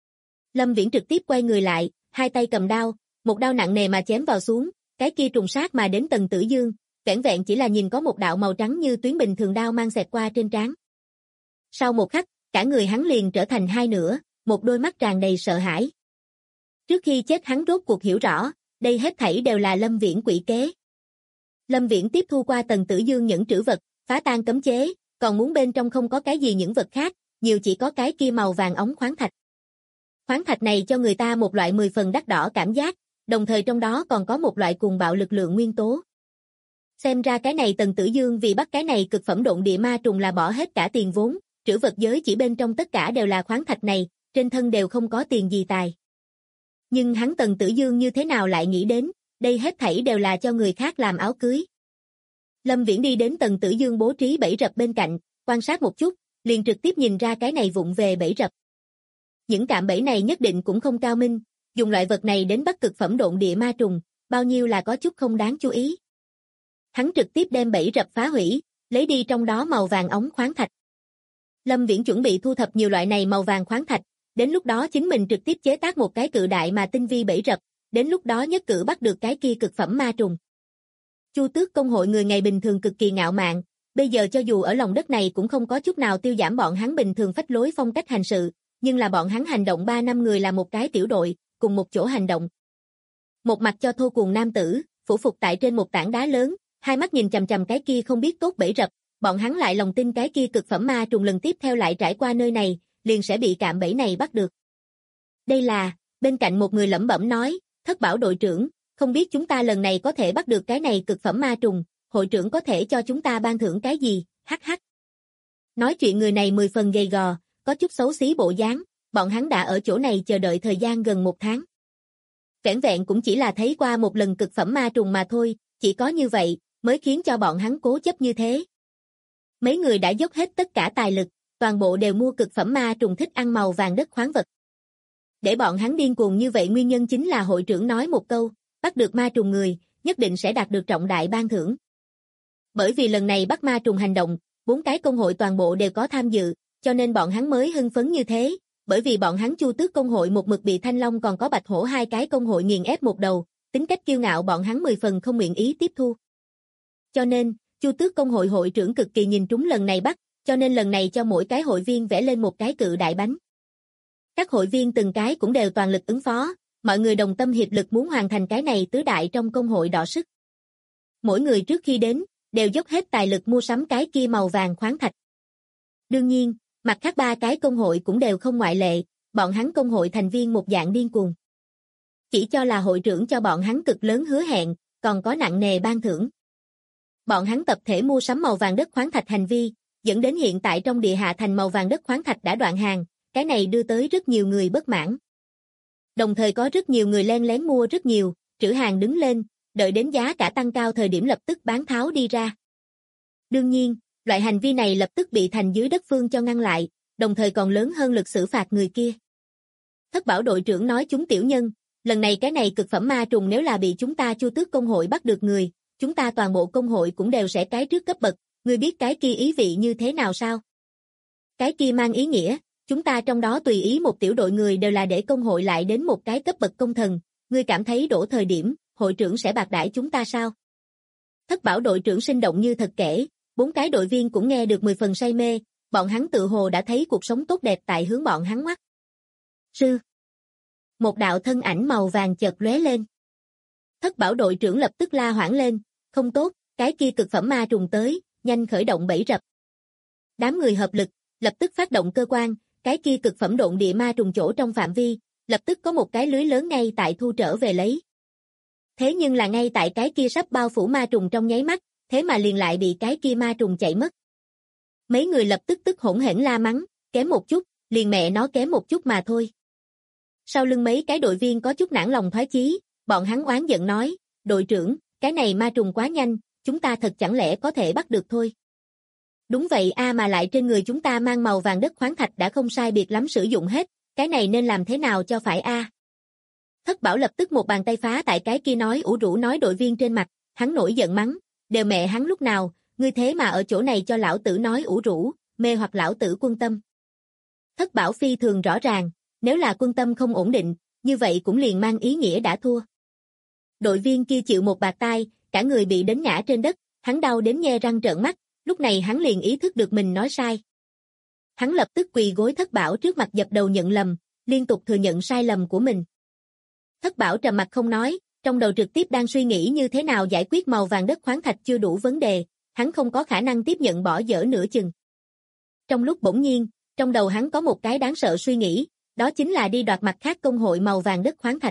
Speaker 2: Lâm Viễn trực tiếp quay người lại, hai tay cầm đao, một đao nặng nề mà chém vào xuống, cái kia trùng sát mà đến Tần Tử Dương, vẻn vẹn chỉ là nhìn có một đạo màu trắng như tuyến bình thường đao mang xẹt qua trên trán. Sau một khắc, cả người hắn liền trở thành hai nửa, một đôi mắt tràn đầy sợ hãi. Trước khi chết hắn rốt cuộc hiểu rõ, đây hết thảy đều là Lâm Viễn quỷ kế. Lâm Viễn tiếp thu qua Tần Tử Dương những trữ vật, phá tan cấm chế, còn muốn bên trong không có cái gì những vật khác, nhiều chỉ có cái kia màu vàng óng khoáng thạch. Khoáng thạch này cho người ta một loại 10 phần đắt đỏ cảm giác, đồng thời trong đó còn có một loại cuồng bạo lực lượng nguyên tố. Xem ra cái này Tần Tử Dương vì bắt cái này cực phẩm độn địa ma trùng là bỏ hết cả tiền vốn, trữ vật giới chỉ bên trong tất cả đều là khoáng thạch này, trên thân đều không có tiền gì tài. Nhưng hắn Tần Tử Dương như thế nào lại nghĩ đến, đây hết thảy đều là cho người khác làm áo cưới. Lâm Viễn đi đến Tần Tử Dương bố trí bẫy rập bên cạnh, quan sát một chút, liền trực tiếp nhìn ra cái này vụng về bẫy rập. Những cạm bẫy này nhất định cũng không cao minh, dùng loại vật này đến bắt cực phẩm độn địa ma trùng, bao nhiêu là có chút không đáng chú ý. Hắn trực tiếp đem bẫy rập phá hủy, lấy đi trong đó màu vàng óng khoáng thạch. Lâm Viễn chuẩn bị thu thập nhiều loại này màu vàng khoáng thạch, đến lúc đó chính mình trực tiếp chế tác một cái cự đại mà tinh vi bẫy rập, đến lúc đó nhất cử bắt được cái kia cực phẩm ma trùng. Chu Tước công hội người ngày bình thường cực kỳ ngạo mạn, bây giờ cho dù ở lòng đất này cũng không có chút nào tiêu giảm bọn hắn bình thường phách lối phong cách hành sự, nhưng là bọn hắn hành động 3 năm người là một cái tiểu đội, cùng một chỗ hành động. Một mặt cho thô cuồng nam tử, phủ phục tại trên một tảng đá lớn, hai mắt nhìn chằm chằm cái kia không biết tốt bẫy rập, bọn hắn lại lòng tin cái kia cực phẩm ma trùng lần tiếp theo lại trải qua nơi này, liền sẽ bị cạm bẫy này bắt được. Đây là, bên cạnh một người lẩm bẩm nói, Thất Bảo đội trưởng, không biết chúng ta lần này có thể bắt được cái này cực phẩm ma trùng, hội trưởng có thể cho chúng ta ban thưởng cái gì, hắc hắc. Nói chuyện người này 10 phần gầy gò, có chút xấu xí bộ dáng, bọn hắn đã ở chỗ này chờ đợi thời gian gần 1 tháng. Vẻn vẹn cũng chỉ là thấy qua một lần cực phẩm ma trùng mà thôi, chỉ có như vậy, mới khiến cho bọn hắn cố chấp như thế. Mấy người đã dốc hết tất cả tài lực, toàn bộ đều mua cực phẩm ma trùng thích ăn màu vàng đất khoáng vật. Để bọn hắn điên cuồng như vậy nguyên nhân chính là hội trưởng nói một câu, bắt được ma trùng người, nhất định sẽ đạt được trọng đại ban thưởng. Bởi vì lần này bắt ma trùng hành động, 4 cái công hội toàn bộ đều có tham dự, cho nên bọn hắn mới hưng phấn như thế, bởi vì bọn hắn Chu Tước công hội một mực bị Thanh Long còn có Bạch Hổ 2 cái công hội nghiền ép một đầu, tính cách kiêu ngạo bọn hắn 10 phần không nguyện ý tiếp thu. Cho nên, Chu Tước công hội hội trưởng cực kỳ nhìn trúng lần này bắt, cho nên lần này cho mỗi cái hội viên vẽ lên một cái cự đại bánh. Các hội viên từng cái cũng đều toàn lực ứng phó, mọi người đồng tâm hiệp lực muốn hoàn thành cái này tứ đại trong công hội đọ sức. Mỗi người trước khi đến, đều dốc hết tài lực mua sắm cái kia màu vàng khoáng thạch. Đương nhiên, mặt khác 3 cái công hội cũng đều không ngoại lệ, bọn hắn công hội thành viên một dạng điên cuồng. Chỉ cho là hội trưởng cho bọn hắn cực lớn hứa hẹn, còn có nặng nề ban thưởng. Bọn hắn tập thể mua sắm màu vàng đất khoáng thạch hành vi, dẫn đến hiện tại trong địa hạ thành màu vàng đất khoáng thạch đã đoạn hàng, cái này đưa tới rất nhiều người bất mãn. Đồng thời có rất nhiều người len lén mua rất nhiều, trữ hàng đứng lên, đợi đến giá cả tăng cao thời điểm lập tức bán tháo đi ra. Đương nhiên, Loại hành vi này lập tức bị thành dưới đất phương cho ngăn lại, đồng thời còn lớn hơn lực xử phạt người kia. Thất Bảo đội trưởng nói chúng tiểu nhân, lần này cái này cực phẩm ma trùng nếu là bị chúng ta Chu Tước công hội bắt được người, chúng ta toàn bộ công hội cũng đều sẽ cái trước cấp bậc, ngươi biết cái kia ý vị như thế nào sao? Cái kia mang ý nghĩa, chúng ta trong đó tùy ý một tiểu đội người đều là để công hội lại đến một cái cấp bậc công thần, ngươi cảm thấy đổ thời điểm, hội trưởng sẽ bạc đãi chúng ta sao? Thất Bảo đội trưởng sinh động như thật kể, 4 cái đội viên cũng nghe được 10 phần say mê, bọn hắn tự hồ đã thấy cuộc sống tốt đẹp tại hướng bọn hắn ngoắt. Sư. Một đạo thân ảnh màu vàng chợt lóe lên. Thất Bảo đội trưởng lập tức la hoảng lên, không tốt, cái kia cực phẩm ma trùng tới, nhanh khởi động bẫy rập. Đám người hợp lực, lập tức phát động cơ quan, cái kia cực phẩm độn địa ma trùng chỗ trong phạm vi, lập tức có một cái lưới lớn ngay tại thu trở về lấy. Thế nhưng là ngay tại cái kia sắp bao phủ ma trùng trong nháy mắt, thế mà liền lại bị cái kia ma trùng chạy mất. Mấy người lập tức tức hỗn hển la mắng, kém một chút, liền mẹ nó kém một chút mà thôi. Sau lưng mấy cái đội viên có chút nản lòng thoái chí, bọn hắn oán giận nói, đội trưởng, cái này ma trùng quá nhanh, chúng ta thật chẳng lẽ có thể bắt được thôi. Đúng vậy a mà lại trên người chúng ta mang màu vàng đất khoáng thạch đã không sai biệt lắm sử dụng hết, cái này nên làm thế nào cho phải a? Thất Bảo lập tức một bàn tay phá tại cái kia nói ủ rũ nói đội viên trên mặt, hắn nổi giận mắng, đều mẹ hắn lúc nào, ngươi thế mà ở chỗ này cho lão tử nói ủ rũ, mê hoặc lão tử quân tâm. Thất Bảo phi thường rõ ràng, nếu là quân tâm không ổn định, như vậy cũng liền mang ý nghĩa đã thua. Đội viên kia chịu một bạt tai, cả người bị đến ngã trên đất, hắn đau đến nhe răng trợn mắt, lúc này hắn liền ý thức được mình nói sai. Hắn lập tức quỳ gối Thất Bảo trước mặt dập đầu nhận lầm, liên tục thừa nhận sai lầm của mình. Thất Bảo trầm mặt không nói, trong đầu trực tiếp đang suy nghĩ như thế nào giải quyết màu vàng đất khoáng thạch chưa đủ vấn đề, hắn không có khả năng tiếp nhận bỏ dở nửa chừng. Trong lúc bỗng nhiên, trong đầu hắn có một cái đáng sợ suy nghĩ, đó chính là đi đoạt mặt khác công hội màu vàng đất khoáng thạch.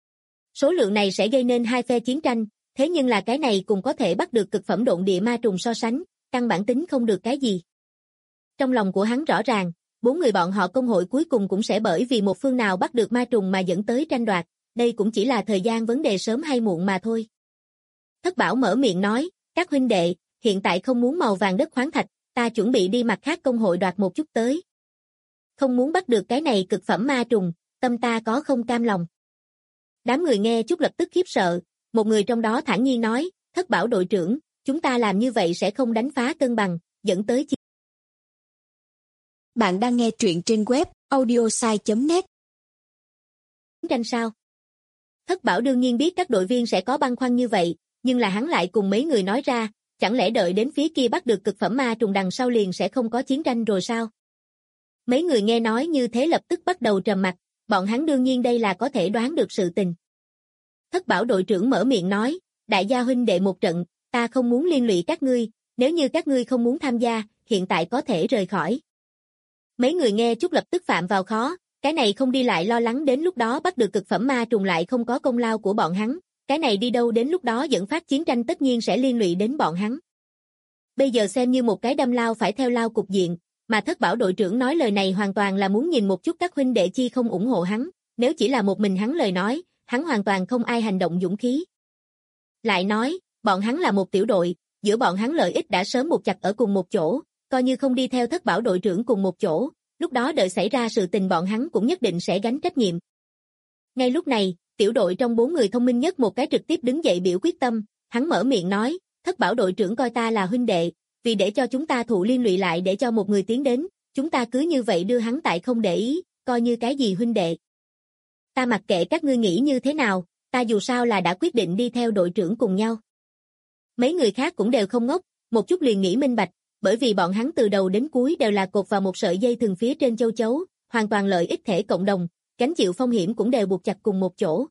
Speaker 2: Số lượng này sẽ gây nên hai phe chiến tranh, thế nhưng là cái này cũng có thể bắt được cực phẩm độn địa ma trùng so sánh, căn bản tính không được cái gì. Trong lòng của hắn rõ ràng, 4 người bọn họ công hội cuối cùng cũng sẽ bởi vì một phương nào bắt được ma trùng mà dẫn tới tranh đoạt, đây cũng chỉ là thời gian vấn đề sớm hay muộn mà thôi. Thất Bảo mở miệng nói, các huynh đệ, hiện tại không muốn màu vàng đất khoáng thạch, ta chuẩn bị đi mặt khác công hội đoạt một chút tới. Không muốn bắt được cái này cực phẩm ma trùng, tâm ta có không cam lòng. Đám người nghe chút lập tức khiếp sợ, một người trong đó thản nhiên nói, Thất Bảo đội trưởng, chúng ta làm như vậy sẽ không đánh phá cân bằng, dẫn tới chiến.
Speaker 3: Bạn đang nghe truyện trên web audiosai.net.
Speaker 2: Tranh sao? Thất Bảo đương nhiên biết các đội viên sẽ có băn khoăn như vậy, nhưng là hắn lại cùng mấy người nói ra, chẳng lẽ đợi đến phía kia bắt được cực phẩm ma trùng đằng sau liền sẽ không có chiến tranh rồi sao? Mấy người nghe nói như thế lập tức bắt đầu trầm mặc, bọn hắn đương nhiên đây là có thể đoán được sự tình. Thất Bảo đội trưởng mở miệng nói, đại gia huynh đệ một trận, ta không muốn liên lụy các ngươi, nếu như các ngươi không muốn tham gia, hiện tại có thể rời khỏi. Mấy người nghe chút lập tức phạm vào khó, cái này không đi lại lo lắng đến lúc đó bắt được cực phẩm ma trùng lại không có công lao của bọn hắn, cái này đi đâu đến lúc đó dẫn phát chiến tranh tất nhiên sẽ liên lụy đến bọn hắn. Bây giờ xem như một cái đâm lao phải theo lao cục diện, mà Thất Bảo đội trưởng nói lời này hoàn toàn là muốn nhìn một chút các huynh đệ chi không ủng hộ hắn, nếu chỉ là một mình hắn lời nói, hắn hoàn toàn không ai hành động dũng khí. Lại nói, bọn hắn là một tiểu đội, giữa bọn hắn lợi ích đã sớm buộc chặt ở cùng một chỗ, coi như không đi theo Thất Bảo đội trưởng cùng một chỗ, lúc đó đợi xảy ra sự tình bọn hắn cũng nhất định sẽ gánh trách nhiệm. Ngay lúc này, tiểu đội trong 4 người thông minh nhất một cái trực tiếp đứng dậy biểu quyết tâm, hắn mở miệng nói, Thất Bảo đội trưởng coi ta là huynh đệ, vì để cho chúng ta thụ liên lụy lại để cho một người tiến đến, chúng ta cứ như vậy đưa hắn tại không để ý, coi như cái gì huynh đệ. Ta mặc kệ các ngươi nghĩ như thế nào, ta dù sao là đã quyết định đi theo đội trưởng cùng nhau. Mấy người khác cũng đều không ngốc, một chút liền nghĩ minh bạch, bởi vì bọn hắn từ đầu đến cuối đều là cột vào một sợi dây thừng phía trên châu chấu, hoàn toàn lợi ích thể cộng đồng, gánh chịu phong hiểm cũng đều buộc chặt cùng một chỗ.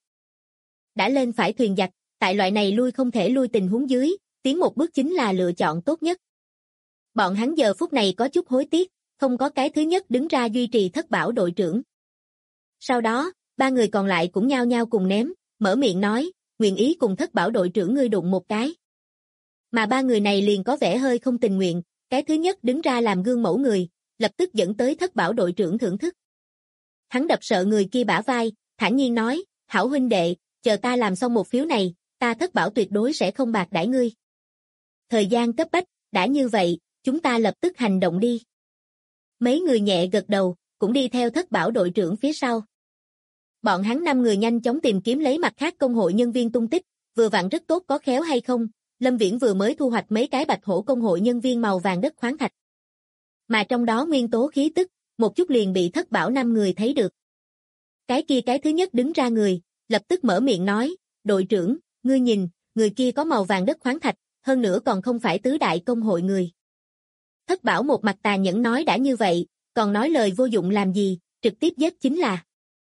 Speaker 2: Đã lên phải thuyền giặc, tại loại này lui không thể lui tình huống dưới, tiến một bước chính là lựa chọn tốt nhất. Bọn hắn giờ phút này có chút hối tiếc, không có cái thứ nhất đứng ra duy trì Thất Bảo đội trưởng. Sau đó, 3 người còn lại cũng nhao nhao cùng ném, mở miệng nói, nguyện ý cùng Thất Bảo đội trưởng ngươi đụng một cái. Mà 3 người này liền có vẻ hơi không tình nguyện, cái thứ nhất đứng ra làm gương mẫu người, lập tức dẫn tới Thất Bảo đội trưởng thưởng thức. Hắn đập sợ người kia bả vai, thản nhiên nói, hảo huynh đệ, chờ ta làm xong một phiếu này, ta Thất Bảo tuyệt đối sẽ không bạc đãi ngươi. Thời gian cấp bách, đã như vậy, chúng ta lập tức hành động đi. Mấy người nhẹ gật đầu, cũng đi theo Thất Bảo đội trưởng phía sau. Bọn hắn 5 người nhanh chóng tìm kiếm lấy mặt khác công hội nhân viên tung tích, vừa vặn rất tốt, có khéo hay không, Lâm Viễn vừa mới thu hoạch mấy cái bạch hổ công hội nhân viên màu vàng đất khoáng thạch. Mà trong đó nguyên tố khí tức, một chút liền bị Thất Bảo 5 người thấy được. Cái thứ nhất đứng ra người, lập tức mở miệng nói, đội trưởng, ngươi nhìn, người kia có màu vàng đất khoáng thạch, hơn nữa còn không phải tứ đại công hội người. Thất Bảo một mặt tàn nhẫn nói, đã như vậy, còn nói lời vô dụng làm gì, trực tiếp giết chính là.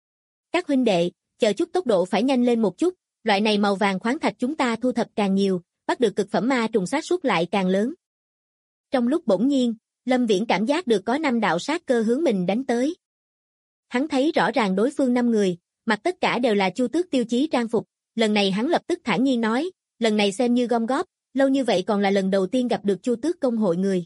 Speaker 2: Các huynh đệ, chờ chút, tốc độ phải nhanh lên một chút, loại này màu vàng khoáng thạch chúng ta thu thập càng nhiều, bắt được cực phẩm ma trùng xác suất lại càng lớn. Trong lúc bỗng nhiên, Lâm Viễn cảm giác được có 5 đạo sát cơ hướng mình đánh tới. Hắn thấy rõ ràng đối phương 5 người, mặc tất cả đều là Chu Tước tiêu chí trang phục, lần này hắn lập tức thản nhiên nói, lần này xem như gom góp, lâu như vậy còn là lần đầu tiên gặp được Chu Tước công hội người.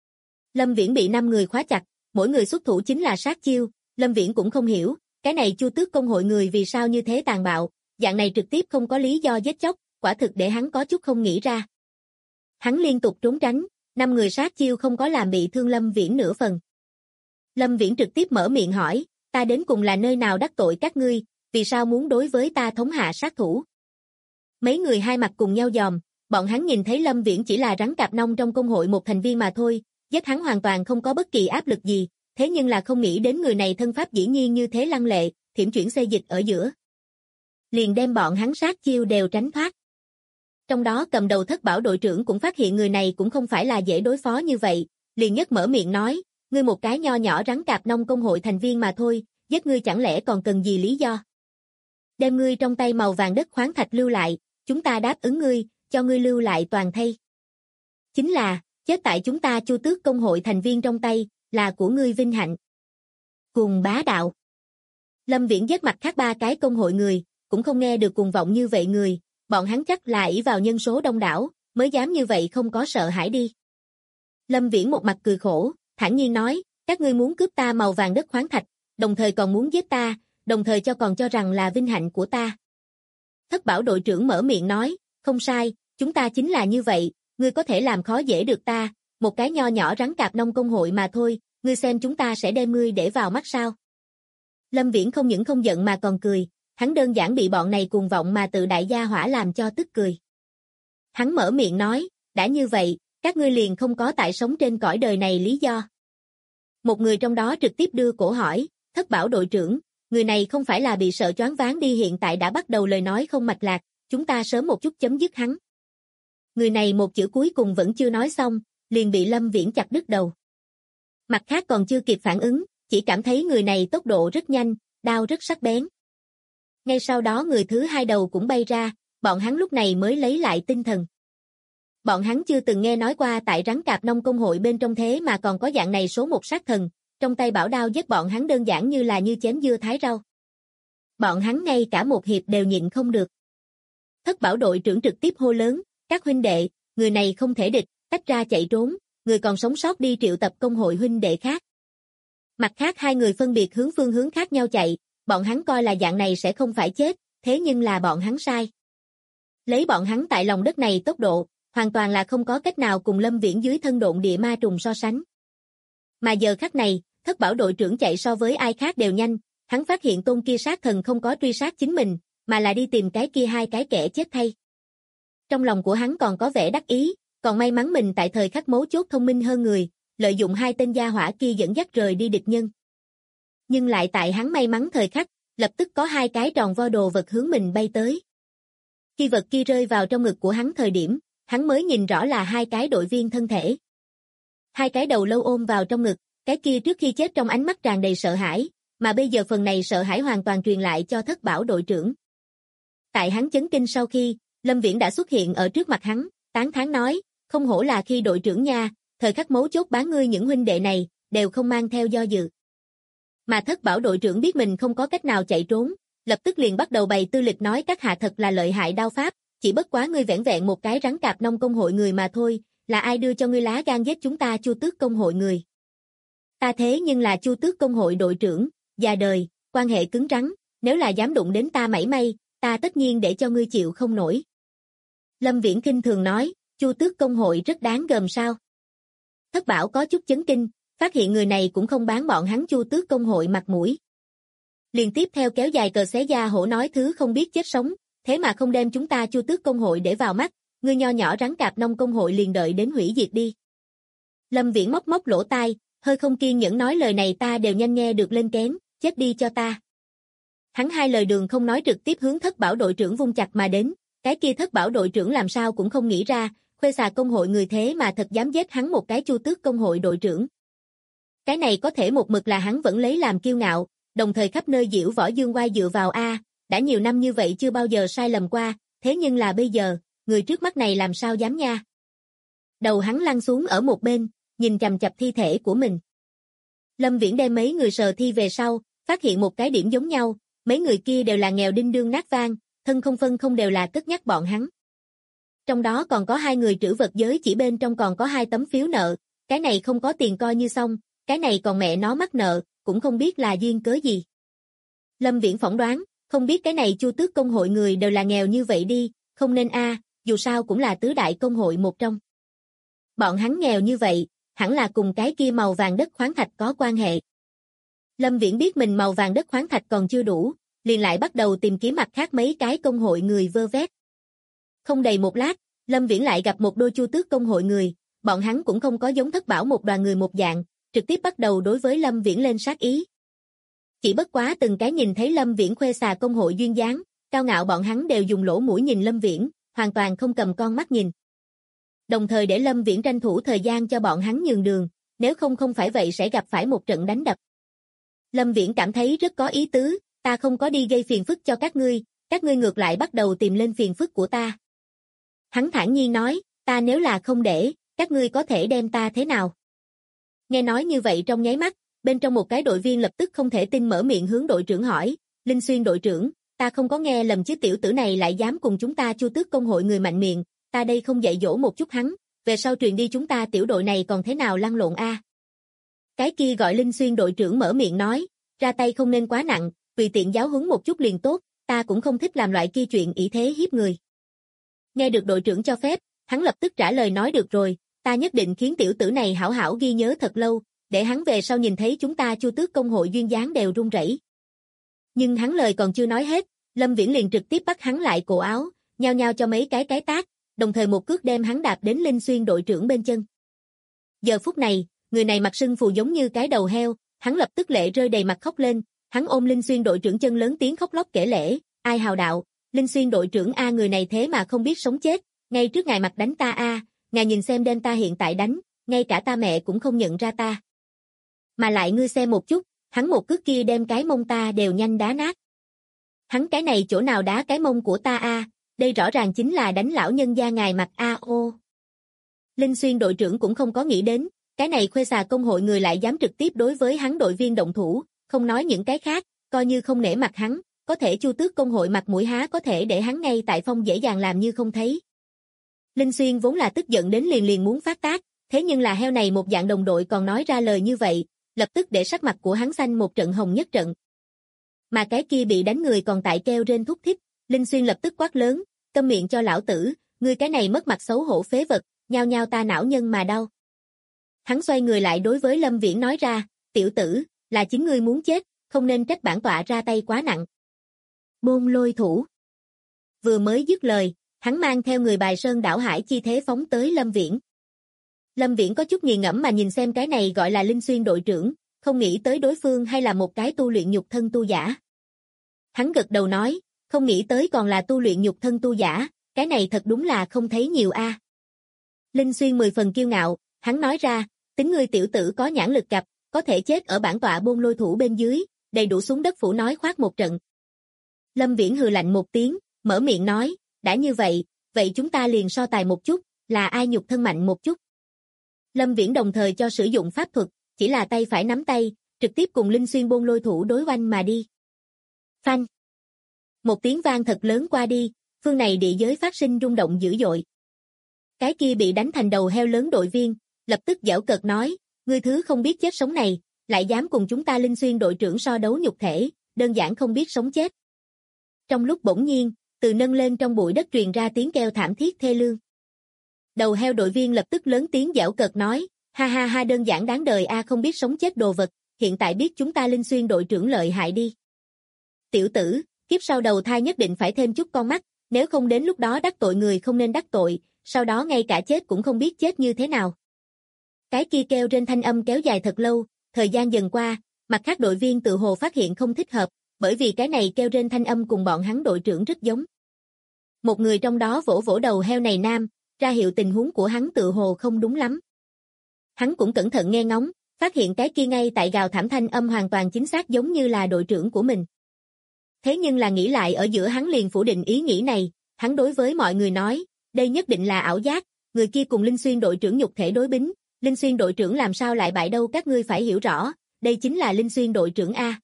Speaker 2: Lâm Viễn bị 5 người khóa chặt, mỗi người xuất thủ chính là sát chiêu, Lâm Viễn cũng không hiểu, cái này Chu Tước công hội người vì sao như thế tàn bạo, dạng này trực tiếp không có lý do giết chóc, quả thực để hắn có chút không nghĩ ra. Hắn liên tục trốn tránh, 5 người sát chiêu không có làm bị thương Lâm Viễn nửa phần. Lâm Viễn trực tiếp mở miệng hỏi, ta đến cùng là nơi nào đắc tội các ngươi, vì sao muốn đối với ta thống hạ sát thủ? Mấy người hai mặt cùng nhau dòm, bọn hắn nhìn thấy Lâm Viễn chỉ là rắn cạp nông trong công hội một thành viên mà thôi, giết hắn hoàn toàn không có bất kỳ áp lực gì, thế nhưng là không nghĩ đến người này thân pháp dĩ nhiên như thế lăng lệ, thiểm chuyển xê dịch ở giữa. Liền đem bọn hắn sát chiêu đều tránh thoát. Trong đó cầm đầu Thất Bảo đội trưởng cũng phát hiện người này cũng không phải là dễ đối phó như vậy, liền nhất mở miệng nói, ngươi một cái nho nhỏ rắn cạp nông công hội thành viên mà thôi, giết ngươi chẳng lẽ còn cần gì lý do? Đem ngươi trong tay màu vàng đất khoáng thạch lưu lại, chúng ta đáp ứng ngươi, cho ngươi lưu lại toàn thây. Chính là, chết tại chúng ta Chu Tước công hội thành viên trong tay, là của ngươi vinh hạnh. Cùng bá đạo. Lâm Viễn giết mặt khác 3 cái công hội người, cũng không nghe được cuồng vọng như vậy người, bọn hắn chắc là ỷ vào nhân số đông đảo, mới dám như vậy không có sợ hãi đi. Lâm Viễn một mặt cười khổ, thản nhiên nói, các ngươi muốn cướp ta màu vàng đất khoáng thạch, đồng thời còn muốn giết ta, đồng thời còn cho rằng là vinh hạnh của ta. Thất Bảo đội trưởng mở miệng nói, không sai, chúng ta chính là như vậy, ngươi có thể làm khó dễ được ta, một cái nho nhỏ rắn cạp nông công hội mà thôi, ngươi xem chúng ta sẽ đem ngươi để vào mắt sao? Lâm Viễn không những không giận mà còn cười, hắn đơn giản bị bọn này cuồng vọng mà tự đại gia hỏa làm cho tức cười. Hắn mở miệng nói, đã như vậy, các ngươi liền không có tại sống trên cõi đời này lý do. Một người trong đó trực tiếp đưa cổ hỏi, Thất Bảo đội trưởng, người này không phải là bị sợ choáng váng đi, hiện tại đã bắt đầu lời nói không mạch lạc, chúng ta sớm một chút chấm dứt hắn. Người này một chữ cuối cùng vẫn chưa nói xong, liền bị Lâm Viễn chặt đứt đầu. Mặt khác còn chưa kịp phản ứng, chỉ cảm thấy người này tốc độ rất nhanh, đao rất sắc bén. Ngay sau đó người thứ 2 đầu cũng bay ra, bọn hắn lúc này mới lấy lại tinh thần. Bọn hắn chưa từng nghe nói qua tại rắn cạp nông công hội bên trong thế mà còn có dạng này số 1 sát thần, trong tay bảo đao giết bọn hắn đơn giản như là như chém dưa thái rau. Bọn hắn ngay cả một hiệp đều nhịn không được. Thất Bảo đội trưởng trực tiếp hô lớn, các huynh đệ, người này không thể địch, tách ra chạy trốn, người còn sống sót đi triệu tập công hội huynh đệ khác. Mặt khác 2 người phân biệt hướng phương hướng khác nhau chạy, bọn hắn coi là dạng này sẽ không phải chết, thế nhưng là bọn hắn sai. Lấy bọn hắn tại lòng đất này tốc độ, hoàn toàn là không có cách nào cùng Lâm Viễn dưới thân độn địa ma trùng so sánh. Mà giờ khắc này, Thất Bảo đội trưởng chạy so với ai khác đều nhanh, hắn phát hiện tôn kia sát thần không có truy sát chính mình, mà là đi tìm cái kia 2 cái kẻ chết thay. Trong lòng của hắn còn có vẻ đắc ý, còn may mắn mình tại thời khắc mấu chốt thông minh hơn người, lợi dụng 2 tên gia hỏa kia dẫn dắt rời đi địch nhân. Nhưng lại tại hắn may mắn thời khắc, lập tức có 2 cái tròn vo đồ vật hướng mình bay tới. Khi vật kia rơi vào trong ngực của hắn thời điểm, hắn mới nhìn rõ là 2 cái đội viên thân thể. 2 cái đầu lâu ôm vào trong ngực, cái kia trước khi chết trong ánh mắt tràn đầy sợ hãi, mà bây giờ phần này sợ hãi hoàn toàn truyền lại cho Thất Bảo đội trưởng. Tại hắn chấn kinh sau khi, Lâm Viễn đã xuất hiện ở trước mặt hắn, tán thán nói, không hổ là khi đội trưởng nha, thời khắc mấu chốt bán ngươi những huynh đệ này, đều không mang theo do dự. Mà Thất Bảo đội trưởng biết mình không có cách nào chạy trốn, lập tức liền bắt đầu bày tư lịch nói các hạ thật là lợi hại đao pháp, chỉ bất quá ngươi vẻn vẹn một cái rắn cạp nông công hội người mà thôi, là ai đưa cho ngươi lá gan giết chúng ta Chu Tước công hội người? Ta thế nhưng là Chu Tước công hội đội trưởng, già đời, quan hệ cứng rắn, nếu là dám đụng đến ta mảy may, ta tất nhiên để cho ngươi chịu không nổi. Lâm Viễn khinh thường nói, Chu Tước công hội rất đáng gờm sao? Thất Bảo có chút chấn kinh, phát hiện người này cũng không bán bọn hắn Chu Tước công hội mặt mũi. Liền tiếp theo kéo dài cờ xé da hổ nói thứ không biết chết sống, thế mà không đem chúng ta Chu Tước công hội để vào mắt, ngươi nho nhỏ rắn cạp nông công hội liền đợi đến hủy diệt đi. Lâm Viễn móc móc lỗ tai, hơi không kiên nhẫn nói lời này ta đều nhanh nghe được lên kén, chết đi cho ta. Hắn hai lời đường không nói trực tiếp hướng Thất Bảo đội trưởng vung chặt mà đến, cái kia Thất Bảo đội trưởng làm sao cũng không nghĩ ra, Khuê Xà công hội người thế mà thật dám giết hắn một cái Chu Tước công hội đội trưởng. Cái này có thể một mực là hắn vẫn lấy làm kiêu ngạo, đồng thời khắp nơi diễu võ dương oai dựa vào đã nhiều năm như vậy chưa bao giờ sai lầm qua, thế nhưng là bây giờ, người trước mắt này làm sao dám nha. Đầu hắn lăn xuống ở một bên, nhìn chằm chằm thi thể của mình. Lâm Viễn đem mấy người sờ thi về sau, phát hiện một cái điểm giống nhau, mấy người kia đều là nghèo đinh đương nát vang, thân không phân không đều là cất nhắc bọn hắn. Trong đó còn có 2 người trữ vật giới chỉ bên trong còn có 2 tấm phiếu nợ, cái này không có tiền coi như xong, cái này còn mẹ nó mắc nợ, cũng không biết là duyên cớ gì. Lâm Viễn phỏng đoán, không biết cái này Chu Tước công hội người đều là nghèo như vậy đi, không nên dù sao cũng là tứ đại công hội một trong. Bọn hắn nghèo như vậy, hẳn là cùng cái kia màu vàng đất khoáng thạch có quan hệ. Lâm Viễn biết mình màu vàng đất khoáng thạch còn chưa đủ, liền lại bắt đầu tìm kiếm mặt khác mấy cái công hội người vơ vét. Không đầy một lát, Lâm Viễn lại gặp một đôi Chu Tước công hội người, bọn hắn cũng không có giống Thất Bảo một đoàn người một dạng, trực tiếp bắt đầu đối với Lâm Viễn lên sát ý. Chỉ bất quá từng cái nhìn thấy Lâm Viễn Khuê Xà công hội duyên dáng, cao ngạo bọn hắn đều dùng lỗ mũi nhìn Lâm Viễn, hoàn toàn không cầm con mắt nhìn. Đồng thời để Lâm Viễn tranh thủ thời gian cho bọn hắn nhường đường, nếu không phải vậy sẽ gặp phải một trận đánh đập. Lâm Viễn cảm thấy rất có ý tứ, ta không có đi gây phiền phức cho các ngươi ngược lại bắt đầu tìm lên phiền phức của ta. Hắn thản nhiên nói, ta nếu là không để, các ngươi có thể đem ta thế nào? Nghe nói như vậy trong nháy mắt, bên trong một cái đội viên lập tức không thể tin mở miệng hướng đội trưởng hỏi, Linh Xuyên đội trưởng, ta không có nghe lầm chứ tiểu tử này lại dám cùng chúng ta Chu Tước công hội người mạnh miệng, ta đây không dạy dỗ một chút hắn, về sau truyền đi chúng ta tiểu đội này còn thế nào lăn lộn Cái kia gọi Linh Xuyên đội trưởng mở miệng nói, ra tay không nên quá nặng, tùy tiện giáo huấn một chút liền tốt, ta cũng không thích làm loại kia chuyện ỷ thế hiếp người. Nghe được đội trưởng cho phép, hắn lập tức trả lời nói được rồi, ta nhất định khiến tiểu tử này hảo hảo ghi nhớ thật lâu, để hắn về sau nhìn thấy chúng ta Chu Tước công hội duyên dáng đều run rẩy. Nhưng hắn lời còn chưa nói hết, Lâm Viễn liền trực tiếp bắt hắn lại cổ áo, nhao nhao cho mấy cái tát, đồng thời một cước đem hắn đạp đến Linh Xuyên đội trưởng bên chân. Giờ phút này, người này mặt sưng phù giống như cái đầu heo, hắn lập tức lệ rơi đầy mặt khóc lên, hắn ôm Linh Xuyên đội trưởng chân lớn tiếng khóc lóc kể lể, ai hào đạo, Linh Xuyên đội trưởng người này thế mà không biết sống chết, ngay trước ngài mặt đánh ta ngài nhìn xem đem ta hiện tại đánh, ngay cả ta mẹ cũng không nhận ra ta. Mà lại ngươi xem một chút, hắn một cước kia đem cái mông ta đều nhanh đá nát. Hắn cái này chỗ nào đá cái mông của ta đây rõ ràng chính là đánh lão nhân gia ngài mặt ô. Linh Xuyên đội trưởng cũng không có nghĩ đến, cái này Khuê Xà công hội người lại dám trực tiếp đối với hắn đội viên động thủ, không nói những cái khác, coi như không nể mặt hắn, có thể Chu Tước công hội mặt mũi há có thể để hắn ngay tại phong dễ dàng làm như không thấy. Linh Xuyên vốn là tức giận đến liền muốn phát tác, thế nhưng là heo này một dạng đồng đội còn nói ra lời như vậy, lập tức để sắc mặt của hắn xanh một trận hồng nhất trận. Mà cái kia bị đánh người còn tại kêu rên thúc thích, Linh Xuyên lập tức quát lớn, câm miệng cho lão tử, ngươi cái này mất mặt xấu hổ phế vật, nhao nhao ta não nhân mà đau. Hắn xoay người lại đối với Lâm Viễn nói ra, tiểu tử, là chính ngươi muốn chết, không nên trách bản tọa ra tay quá nặng. Bôn lôi thủ. Vừa mới dứt lời, hắn mang theo người bài sơn đảo hải chi thế phóng tới Lâm Viễn. Lâm Viễn có chút nghiền ngẫm mà nhìn xem cái này gọi là Linh Xuyên đội trưởng, không nghĩ tới đối phương hay là một cái tu luyện nhục thân tu giả. Hắn gật đầu nói, không nghĩ tới còn là tu luyện nhục thân tu giả, cái này thật đúng là không thấy nhiều Linh Xuyên 10 phần kiêu ngạo, hắn nói ra, tính ngươi tiểu tử có nhãn lực cặp, có thể chết ở bản tọa bôn lôi thủ bên dưới, đầy đủ xuống đất phủ nói khoác một trận. Lâm Viễn hừ lạnh một tiếng, mở miệng nói, đã như vậy, vậy chúng ta liền so tài một chút, là ai nhục thân mạnh một chút. Lâm Viễn đồng thời cho sử dụng pháp thuật, chỉ là tay phải nắm tay, trực tiếp cùng Linh Xuyên bôn lôi thủ đối oanh mà đi. Phanh. Một tiếng vang thật lớn qua đi, phương này địa giới phát sinh rung động dữ dội. Cái kia bị đánh thành đầu heo lớn đội viên, lập tức giễu cợt nói, ngươi thứ không biết chết sống này, lại dám cùng chúng ta Linh Xuyên đội trưởng so đấu nhục thể, đơn giản không biết sống chết. Trong lúc bỗng nhiên, từ nâng lên trong bụi đất truyền ra tiếng kêu thảm thiết thê lương. Đầu heo đội viên lập tức lớn tiếng giễu cợt nói, Ha ha ha, đơn giản đáng đời a, không biết sống chết đồ vật, hiện tại biết chúng ta Linh Xuyên đội trưởng lợi hại đi. Tiểu tử, kiếp sau đầu thai nhất định phải thêm chút con mắt, nếu không đến lúc đó đắc tội người không nên đắc tội, sau đó ngay cả chết cũng không biết chết như thế nào. Cái kia kêu trên thanh âm kéo dài thật lâu, thời gian dần qua, mặt khác đội viên tự hồ phát hiện không thích hợp, bởi vì cái này kêu trên thanh âm cùng bọn hắn đội trưởng rất giống. Một người trong đó vỗ vỗ đầu heo này nam, ra hiệu tình huống của hắn tự hồ không đúng lắm. Hắn cũng cẩn thận nghe ngóng, phát hiện cái kia ngay tại gào thảm thanh âm hoàn toàn chính xác giống như là đội trưởng của mình. Thế nhưng là nghĩ lại ở giữa hắn liền phủ định ý nghĩ này, hắn đối với mọi người nói, đây nhất định là ảo giác, người kia cùng Linh Xuyên đội trưởng nhục thể đối bính, Linh Xuyên đội trưởng làm sao lại bại đâu, các ngươi phải hiểu rõ, đây chính là Linh Xuyên đội trưởng A.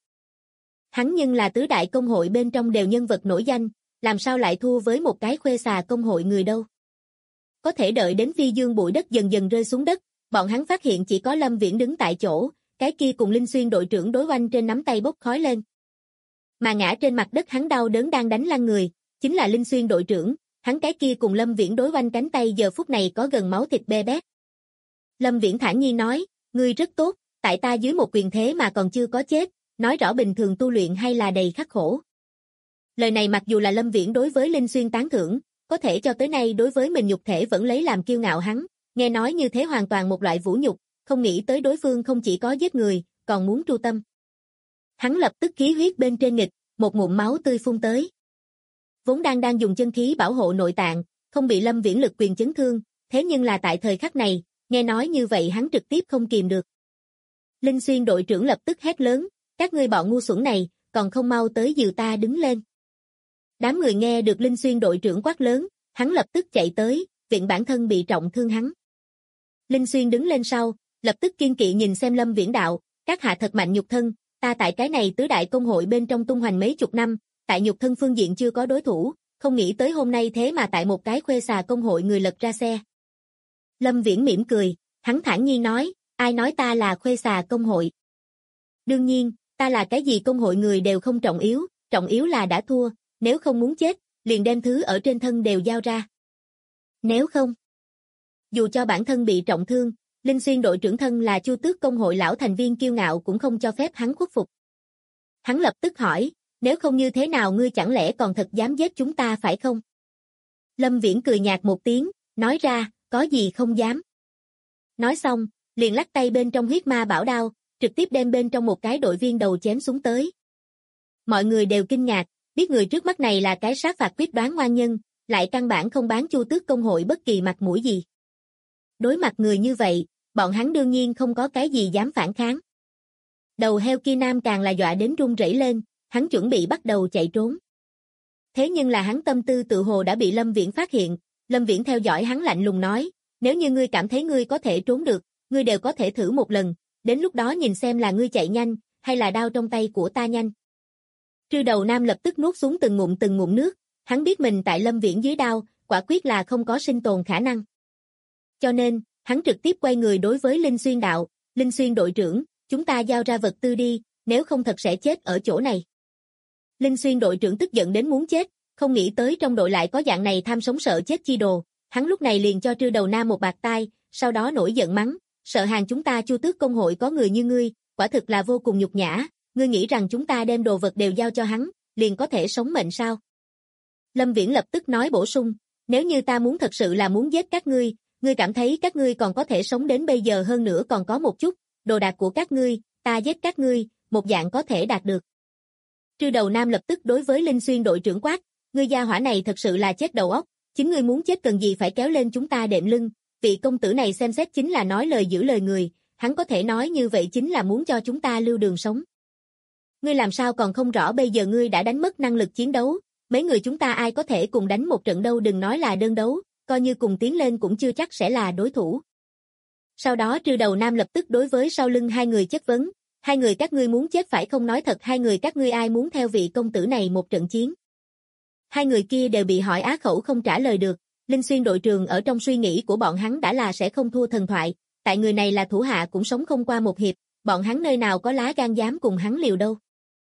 Speaker 2: Hắn nhưng là tứ đại công hội bên trong đều nhân vật nổi danh, làm sao lại thua với một cái khuê xà công hội người đâu. Có thể đợi đến phi dương bụi đất dần dần rơi xuống đất, bọn hắn phát hiện chỉ có Lâm Viễn đứng tại chỗ, cái kia cùng Linh Xuyên đội trưởng đối oanh trên nắm tay bốc khói lên. Mà ngã trên mặt đất hắn đau đớn đang đánh lăn người, chính là Linh Xuyên đội trưởng, hắn cái kia cùng Lâm Viễn đối oanh cánh tay giờ phút này có gần máu thịt be bét. Lâm Viễn thản nhiên nói, ngươi rất tốt, tại ta dưới một quyền thế mà còn chưa có chết, nói rõ bình thường tu luyện hay là đầy khắc khổ. Lời này mặc dù là Lâm Viễn đối với Linh Xuyên tán thưởng, có thể cho tới nay đối với mình nhục thể vẫn lấy làm kiêu ngạo hắn, nghe nói như thế hoàn toàn một loại vũ nhục, không nghĩ tới đối phương không chỉ có giết người, còn muốn tru tâm. Hắn lập tức khí huyết bên trên nghịch, một ngụm máu tươi phun tới. Vốn đang dùng chân khí bảo hộ nội tạng, không bị Lâm Viễn lực quyền chấn thương, thế nhưng là tại thời khắc này, nghe nói như vậy hắn trực tiếp không kìm được. Linh Xuyên đội trưởng lập tức hét lớn, các ngươi bọn ngu xuẩn này, còn không mau tới dìu ta đứng lên. Đám người nghe được Linh Xuyên đội trưởng quát lớn, hắn lập tức chạy tới, viện bản thân bị trọng thương hắn. Linh Xuyên đứng lên sau, lập tức kiên kỵ nhìn xem Lâm Viễn đạo, các hạ thật mạnh nhục thân, ta tại cái này tứ đại công hội bên trong tung hoành mấy chục năm, tại nhục thân phương diện chưa có đối thủ, không nghĩ tới hôm nay thế mà tại một cái khuê xà công hội người lật ra xe. Lâm Viễn mỉm cười, hắn thản nhiên nói, ai nói ta là khuê xà công hội? Đương nhiên, ta là cái gì công hội người đều không trọng yếu là đã thua, nếu không muốn chết, liền đem thứ ở trên thân đều giao ra. Nếu không, dù cho bản thân bị trọng thương, Linh Xuyên đội trưởng thân là Chu Tước công hội lão thành viên kiêu ngạo cũng không cho phép hắn khuất phục. Hắn lập tức hỏi, nếu không như thế nào ngươi chẳng lẽ còn thật dám giết chúng ta phải không? Lâm Viễn cười nhạt một tiếng, nói ra, có gì không dám. Nói xong, liền lắc tay bên trong huyết ma bảo đao, trực tiếp đem bên trong một cái đội viên đầu chém xuống tới. Mọi người đều kinh ngạc, biết người trước mắt này là cái sát phạt quyết đoán ngoan nhân, lại căn bản không bán Chu Tước công hội bất kỳ mặt mũi gì. Đối mặt người như vậy, bọn hắn đương nhiên không có cái gì dám phản kháng. Đầu heo kia nam càng là dọa đến run rẩy lên, hắn chuẩn bị bắt đầu chạy trốn. Thế nhưng là hắn tâm tư tự hồ đã bị Lâm Viễn phát hiện, Lâm Viễn theo dõi hắn lạnh lùng nói, nếu như ngươi cảm thấy ngươi có thể trốn được, ngươi đều có thể thử một lần, đến lúc đó nhìn xem là ngươi chạy nhanh, hay là đao trong tay của ta nhanh. Trư đầu nam lập tức nuốt xuống từng ngụm nước, hắn biết mình tại Lâm Viễn dưới đao, quả quyết là không có sinh tồn khả năng. Cho nên, hắn trực tiếp quay người đối với Linh Xuyên đạo, Linh Xuyên đội trưởng, chúng ta giao ra vật tư đi, nếu không thật sẽ chết ở chỗ này. Linh Xuyên đội trưởng tức giận đến muốn chết, không nghĩ tới trong đội lại có dạng này tham sống sợ chết chi đồ, hắn lúc này liền cho Trư đầu nam một bạt tai, sau đó nổi giận mắng, sợ hàng chúng ta Chu Tước công hội có người như ngươi, quả thực là vô cùng nhục nhã, ngươi nghĩ rằng chúng ta đem đồ vật đều giao cho hắn, liền có thể sống mệnh sao? Lâm Viễn lập tức nói bổ sung, nếu như ta muốn thật sự là muốn giết các ngươi cảm thấy các ngươi còn có thể sống đến bây giờ hơn nữa còn có một chút, đồ đạc của các ngươi, ta giết các ngươi, một dạng có thể đạt được. Trư đầu nam lập tức đối với Linh Xuyên đội trưởng quát, ngươi gia hỏa này thật sự là chết đầu óc, chính ngươi muốn chết cần gì phải kéo lên chúng ta đệm lưng, vị công tử này xem xét chính là nói lời giữ lời người, hắn có thể nói như vậy chính là muốn cho chúng ta lưu đường sống. Ngươi làm sao còn không rõ bây giờ ngươi đã đánh mất năng lực chiến đấu, mấy người chúng ta ai có thể cùng đánh một trận đâu, đừng nói là đơn đấu, coi như cùng tiến lên cũng chưa chắc sẽ là đối thủ. Sau đó Trư đầu nam lập tức đối với sau lưng hai người chất vấn, hai người các ngươi muốn chết phải không, nói thật hai người các ngươi ai muốn theo vị công tử này một trận chiến. Hai người kia đều bị hỏi á khẩu không trả lời được, Linh Xuyên đội trưởng ở trong suy nghĩ của bọn hắn đã là sẽ không thua thần thoại, tại người này là thủ hạ cũng sống không qua một hiệp, bọn hắn nơi nào có lá gan dám cùng hắn liều đâu.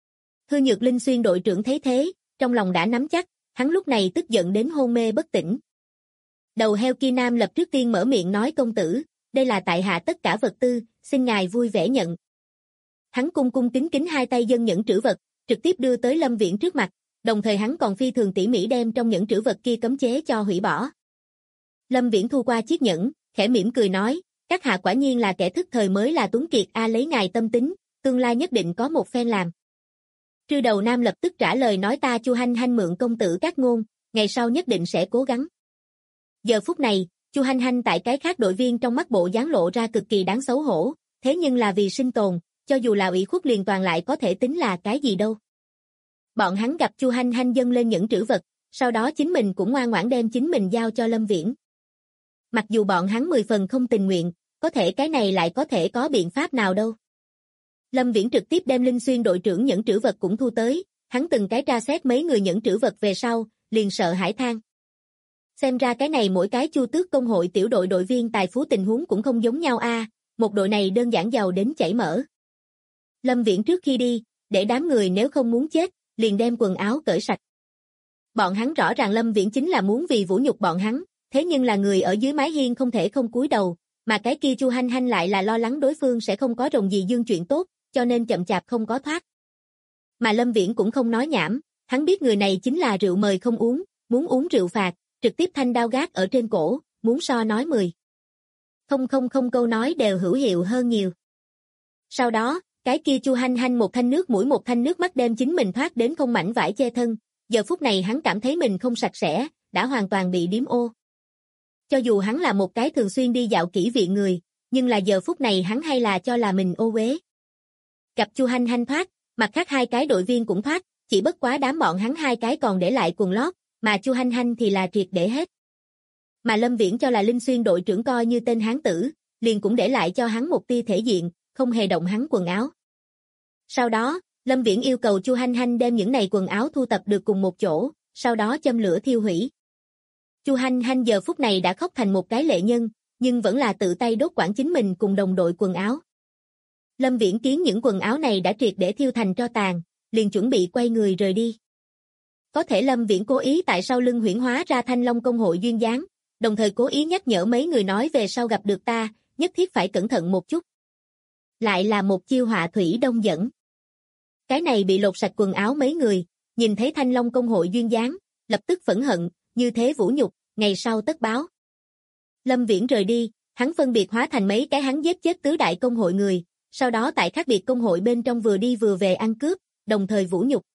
Speaker 2: Hư nhược Linh Xuyên đội trưởng thấy thế, trong lòng đã nắm chắc, hắn lúc này tức giận đến hôn mê bất tỉnh. Đầu heo kia nam lập trước tiên mở miệng nói công tử, đây là tại hạ tất cả vật tư, xin ngài vui vẻ nhận. Hắn cung cung kính kính hai tay dâng nhẫn trữ vật, trực tiếp đưa tới Lâm Viễn trước mặt, đồng thời hắn còn phi thường tỉ mỉ đem trong nhẫn trữ vật kia cấm chế cho hủy bỏ. Lâm Viễn thu qua chiếc nhẫn, khẽ mỉm cười nói, các hạ quả nhiên là kẻ thức thời mới là tuấn kiệt a, lấy ngài tâm tính, tương lai nhất định có một phen làm. Trư Đầu Nam lập tức trả lời nói, ta Chu Hanh Hanh mượn công tử các ngôn, ngày sau nhất định sẽ cố gắng. Giờ phút này, Chu Hanh Hanh tại cái khác đội viên trong mắt bộ dáng lộ ra cực kỳ đáng xấu hổ, thế nhưng là vì sinh tồn, cho dù là ủy khuất liền toàn lại có thể tính là cái gì đâu. Bọn hắn gặp Chu Hanh Hanh dâng lên nhẫn trữ vật, sau đó chính mình cũng ngoan ngoãn đem chính mình giao cho Lâm Viễn. Mặc dù bọn hắn 10 phần không tình nguyện, có thể cái này lại có thể có biện pháp nào đâu. Lâm Viễn trực tiếp đem Linh Xuyên đội trưởng nhẫn trữ vật cũng thu tới, hắn từng cái tra xét mấy người nhẫn trữ vật về sau, liền sợ hãi than. Xem ra cái này mỗi cái Chu Tước công hội tiểu đội đội viên tài phú tình huống cũng không giống nhau a, một đội này đơn giản giàu đến chảy mỡ. Lâm Viễn trước khi đi, để đám người nếu không muốn chết, liền đem quần áo cởi sạch. Bọn hắn rõ ràng Lâm Viễn chính là muốn vì vũ nhục bọn hắn, thế nhưng là người ở dưới mái hiên không thể không cúi đầu, mà cái kia Chu Hanh Hanh lại là lo lắng đối phương sẽ không có rồng gì dương chuyện tốt, cho nên chậm chạp không có thoát. Mà Lâm Viễn cũng không nói nhảm, hắn biết người này chính là rượu mời không uống, muốn uống rượu phạt, trực tiếp thanh đao gác ở trên cổ, muốn so nói 10. Không câu nói đều hữu hiệu hơn nhiều. Sau đó, cái kia Chu Hanh Hanh một thanh nước mũi một thanh nước mắt đem chính mình thoát đến không mảnh vải che thân, giờ phút này hắn cảm thấy mình không sạch sẽ, đã hoàn toàn bị điếm ô. Cho dù hắn là một cái thường xuyên đi dạo kỹ viện người, nhưng là giờ phút này hắn hay là cho là mình ô uế. Gặp Chu Hanh Hanh thoát, mặt khác hai cái đội viên cũng thoát, chỉ bất quá đám bọn hắn hai cái còn để lại quần lót, mà Chu Hanh Hanh thì là triệt để hết. Mà Lâm Viễn cho là Linh Xuyên đội trưởng coi như tên hán tử, liền cũng để lại cho hắn một tia thể diện, không hề động hắn quần áo. Sau đó, Lâm Viễn yêu cầu Chu Hanh Hanh đem những này quần áo thu tập được cùng một chỗ, sau đó châm lửa thiêu hủy. Chu Hanh Hanh giờ phút này đã khóc thành một cái lệ nhân, nhưng vẫn là tự tay đốt quản chính mình cùng đồng đội quần áo. Lâm Viễn kiến những quần áo này đã triệt để thiêu thành tro tàn, liền chuẩn bị quay người rời đi. Có thể Lâm Viễn cố ý tại sau lưng huyễn hóa ra Thanh Long công hội duyên dáng, đồng thời cố ý nhắc nhở mấy người nói về sau gặp được ta, nhất thiết phải cẩn thận một chút. Lại là một chiêu họa thủy đông dẫn. Cái này bị lột sạch quần áo mấy người, nhìn thấy Thanh Long công hội duyên dáng, lập tức phẫn hận, như thế vũ nhục, ngày sau tất báo. Lâm Viễn rời đi, hắn phân biệt hóa thành mấy cái hắn giết chết tứ đại công hội người, sau đó tại khác biệt công hội bên trong vừa đi vừa về ăn cướp, đồng thời vũ nhục.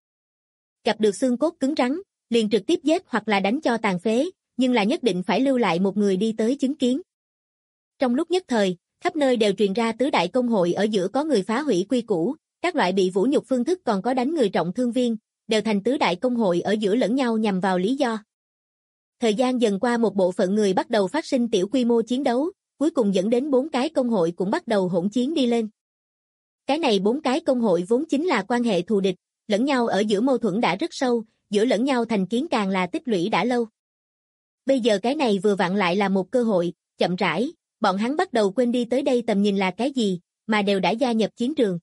Speaker 2: Gặp được xương cốt cứng rắn, liền trực tiếp giết hoặc là đánh cho tàn phế, nhưng là nhất định phải lưu lại một người đi tới chứng kiến. Trong lúc nhất thời, khắp nơi đều truyền ra tứ đại công hội ở giữa có người phá hủy quy củ, các loại bị vũ nhục phương thức còn có đánh người trọng thương viên, đều thành tứ đại công hội ở giữa lẫn nhau nhằm vào lý do. Thời gian dần qua một bộ phận người bắt đầu phát sinh tiểu quy mô chiến đấu, cuối cùng dẫn đến 4 cái công hội cũng bắt đầu hỗn chiến đi lên. Cái này 4 cái công hội vốn chính là quan hệ thù địch, lẫn nhau ở giữa mâu thuẫn đã rất sâu, giữa lẫn nhau thành kiến càng là tích lũy đã lâu. Bây giờ cái này vừa vặn lại là một cơ hội, chậm rãi, bọn hắn bắt đầu quên đi tới đây tầm nhìn là cái gì, mà đều đã gia nhập chiến trường.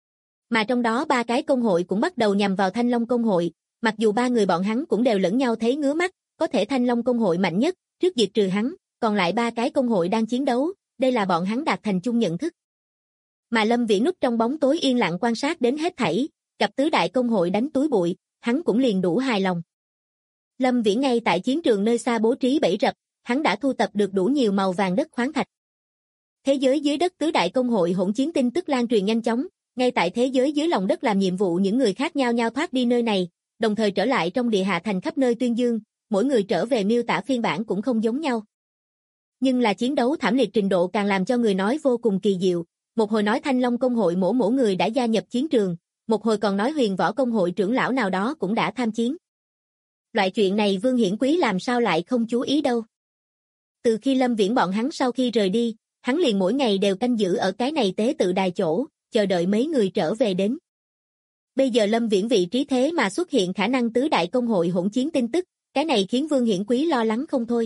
Speaker 2: Mà trong đó 3 cái công hội cũng bắt đầu nhằm vào Thanh Long công hội, mặc dù 3 người bọn hắn cũng đều lẫn nhau thấy ngứa mắt, có thể Thanh Long công hội mạnh nhất, trước diệt trừ hắn, còn lại 3 cái công hội đang chiến đấu, đây là bọn hắn đạt thành chung nhận thức. Mà Lâm Viễn núp trong bóng tối yên lặng quan sát đến hết thảy, gặp tứ đại công hội đánh túi bụi, hắn cũng liền đủ hài lòng. Lâm Viễn ngay tại chiến trường nơi xa bố trí bẫy rập, hắn đã thu tập được đủ nhiều màu vàng đất khoáng thạch. Thế giới dưới đất tứ đại công hội hỗn chiến tin tức lan truyền nhanh chóng, ngay tại thế giới dưới lòng đất làm nhiệm vụ những người khác nhau nhau thoát đi nơi này, đồng thời trở lại trong địa hạ thành khắp nơi tuyên dương, mỗi người trở về miêu tả phiên bản cũng không giống nhau. Nhưng là chiến đấu thảm liệt trình độ càng làm cho người nói vô cùng kỳ diệu, một hồi nói Thanh Long công hội mỗi người đã gia nhập chiến trường, một hồi còn nói Huyền Võ công hội trưởng lão nào đó cũng đã tham chiến. Loại chuyện này Vương Hiển Quý làm sao lại không chú ý đâu. Từ khi Lâm Viễn bọn hắn sau khi rời đi, hắn liền mỗi ngày đều canh giữ ở cái này tế tự đài chỗ, chờ đợi mấy người trở về đến. Bây giờ Lâm Viễn vị trí thế mà xuất hiện khả năng tứ đại công hội hỗn chiến tin tức, cái này khiến Vương Hiển Quý lo lắng không thôi.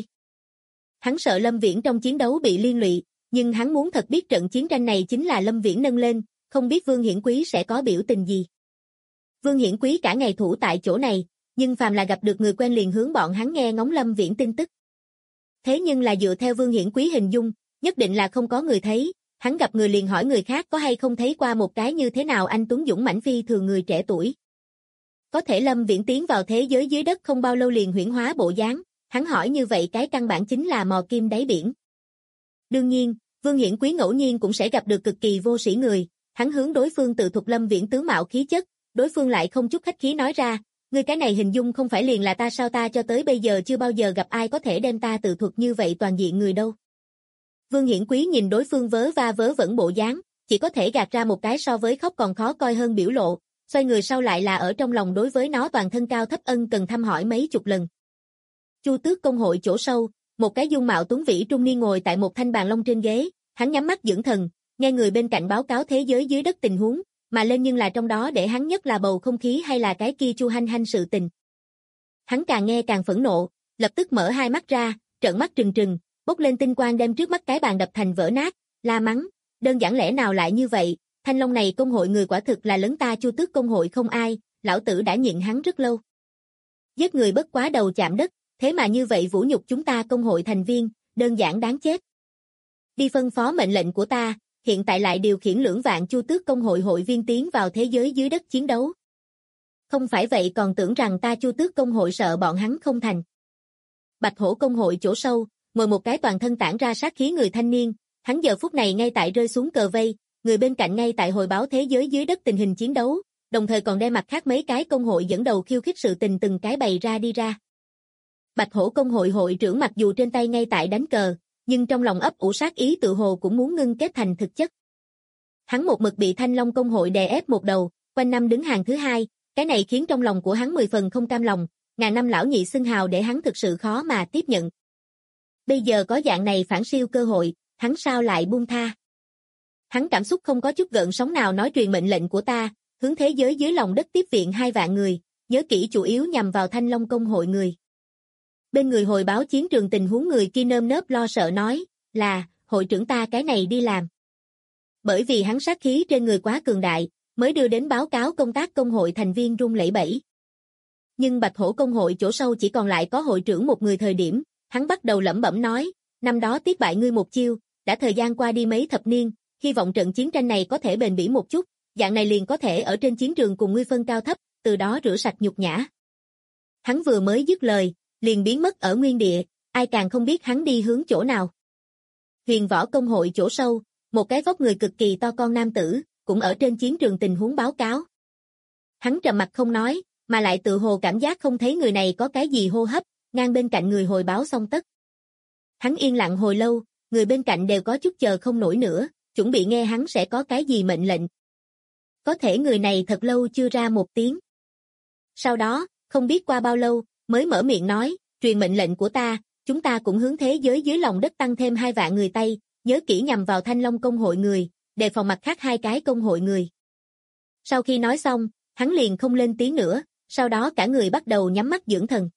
Speaker 2: Hắn sợ Lâm Viễn trong chiến đấu bị liên lụy, nhưng hắn muốn thật biết trận chiến tranh này chính là Lâm Viễn nâng lên, không biết Vương Hiển Quý sẽ có biểu tình gì. Vương Hiển Quý cả ngày thủ tại chỗ này, nhưng phàm là gặp được người quen liền hướng bọn hắn nghe ngóng Lâm Viễn tin tức. Thế nhưng là dựa theo Vương Hiển Quý hình dung, nhất định là không có người thấy, hắn gặp người liền hỏi người khác có hay không thấy qua một cái như thế nào anh tuấn dũng mãnh phi thường người trẻ tuổi. Có thể Lâm Viễn tiến vào thế giới dưới đất không bao lâu liền huyễn hóa bộ dáng, hắn hỏi như vậy cái căn bản chính là mò kim đáy biển. Đương nhiên, Vương Hiển Quý ngẫu nhiên cũng sẽ gặp được cực kỳ vô sĩ người, hắn hướng đối phương tự thuật Lâm Viễn tướng mạo khí chất, đối phương lại không chút khách khí nói ra, ngươi cái này hình dung không phải liền là ta sao, ta cho tới bây giờ chưa bao giờ gặp ai có thể đem ta tự thuật như vậy toàn diện người đâu. Vương Hiển Quý nhìn đối phương vớ va vớ vẩn bộ dáng, chỉ có thể gạt ra một cái so với khóc còn khó coi hơn biểu lộ, xoay người sau lại là ở trong lòng đối với nó toàn thân cao thấp ân cần thăm hỏi mấy chục lần. Chu Tước công hội chỗ sâu, một cái dung mạo tuấn vĩ trung niên ngồi tại một thanh bàn long trên ghế, hắn nhắm mắt dưỡng thần, nghe người bên cạnh báo cáo thế giới dưới đất tình huống, mà lên nhưng là trong đó để hắn nhất là bầu không khí hay là cái kia Chu Hanh Hanh sự tình. Hắn càng nghe càng phẫn nộ, lập tức mở hai mắt ra, trợn mắt trừng trừng, bốc lên tinh quang đem trước mắt cái bàn đập thành vỡ nát, la mắng, đơn giản lẽ nào lại như vậy, Thanh Long này công hội người quả thực là lấn ta Chu Tước công hội không ai, lão tử đã nhịn hắn rất lâu. Giết người bất quá đầu chạm đất, thế mà như vậy vũ nhục chúng ta công hội thành viên, đơn giản đáng chết. Đi phân phó mệnh lệnh của ta, hiện tại lại điều khiển lưỡng vạn Chu Tước công hội hội viên tiến vào thế giới dưới đất chiến đấu. Không phải vậy còn tưởng rằng ta Chu Tước công hội sợ bọn hắn không thành. Bạch Hổ công hội chỗ sâu, ngồi một cái toàn thân tản ra sát khí người thanh niên, hắn giờ phút này ngay tại rơi xuống cờ vây, người bên cạnh ngay tại hồi báo thế giới dưới đất tình hình chiến đấu, đồng thời còn đem mặt khác mấy cái công hội dẫn đầu khiêu khích sự tình từng cái bày ra đi ra. Bạch Hổ công hội hội trưởng mặc dù trên tay ngay tại đánh cờ, nhưng trong lòng ấp ủ sát ý tự hồ cũng muốn ngưng kết thành thực chất. Hắn một mực bị Thanh Long công hội đè ép một đầu, quanh năm đứng hàng thứ hai, cái này khiến trong lòng của hắn 10 phần không cam lòng, ngàn năm lão nhị xưng hào để hắn thực sự khó mà tiếp nhận. Bây giờ có dạng này phản siêu cơ hội, hắn sao lại buông tha? Hắn cảm xúc không có chút gợn sóng nào nói truyền mệnh lệnh của ta, hướng thế giới dưới lòng đất tiếp viện 2 vạn người, nhớ kỹ chủ yếu nhằm vào Thanh Long công hội người. Bên người hồi báo chiến trường tình huống người kia nơm nớp lo sợ nói, là, hội trưởng ta cái này đi làm. Bởi vì hắn sát khí trên người quá cường đại, mới đưa đến báo cáo công tác công hội thành viên run lẩy bẩy. Nhưng Bạch Hổ công hội chỗ sâu chỉ còn lại có hội trưởng một người thời điểm, hắn bắt đầu lẩm bẩm nói, năm đó tiếp bại ngươi một chiêu, đã thời gian qua đi mấy thập niên, hy vọng trận chiến tranh này có thể bền bỉ một chút, dạng này liền có thể ở trên chiến trường cùng ngươi phân cao thấp, từ đó rửa sạch nhục nhã. Hắn vừa mới dứt lời, liền biến mất ở nguyên địa, ai càng không biết hắn đi hướng chỗ nào. Huyền Võ công hội chỗ sâu, một cái vóc người cực kỳ to con nam tử, cũng ở trên chiến trường tình huống báo cáo. Hắn trầm mặt không nói, mà lại tự hồ cảm giác không thấy người này có cái gì hô hấp, ngang bên cạnh người hồi báo xong tất. Hắn yên lặng hồi lâu, người bên cạnh đều có chút chờ không nổi nữa, chuẩn bị nghe hắn sẽ có cái gì mệnh lệnh. Có thể người này thật lâu chưa ra một tiếng. Sau đó, không biết qua bao lâu, mới mở miệng nói, truyền mệnh lệnh của ta, chúng ta cũng hướng thế giới dưới lòng đất tăng thêm 2 vạn người Tây, nhớ kỹ nhằm vào Thanh Long công hội người, đề phòng mặt khác 2 cái công hội người. Sau khi nói xong, hắn liền không lên tiếng nữa, sau đó cả người bắt đầu nhắm mắt dưỡng thần.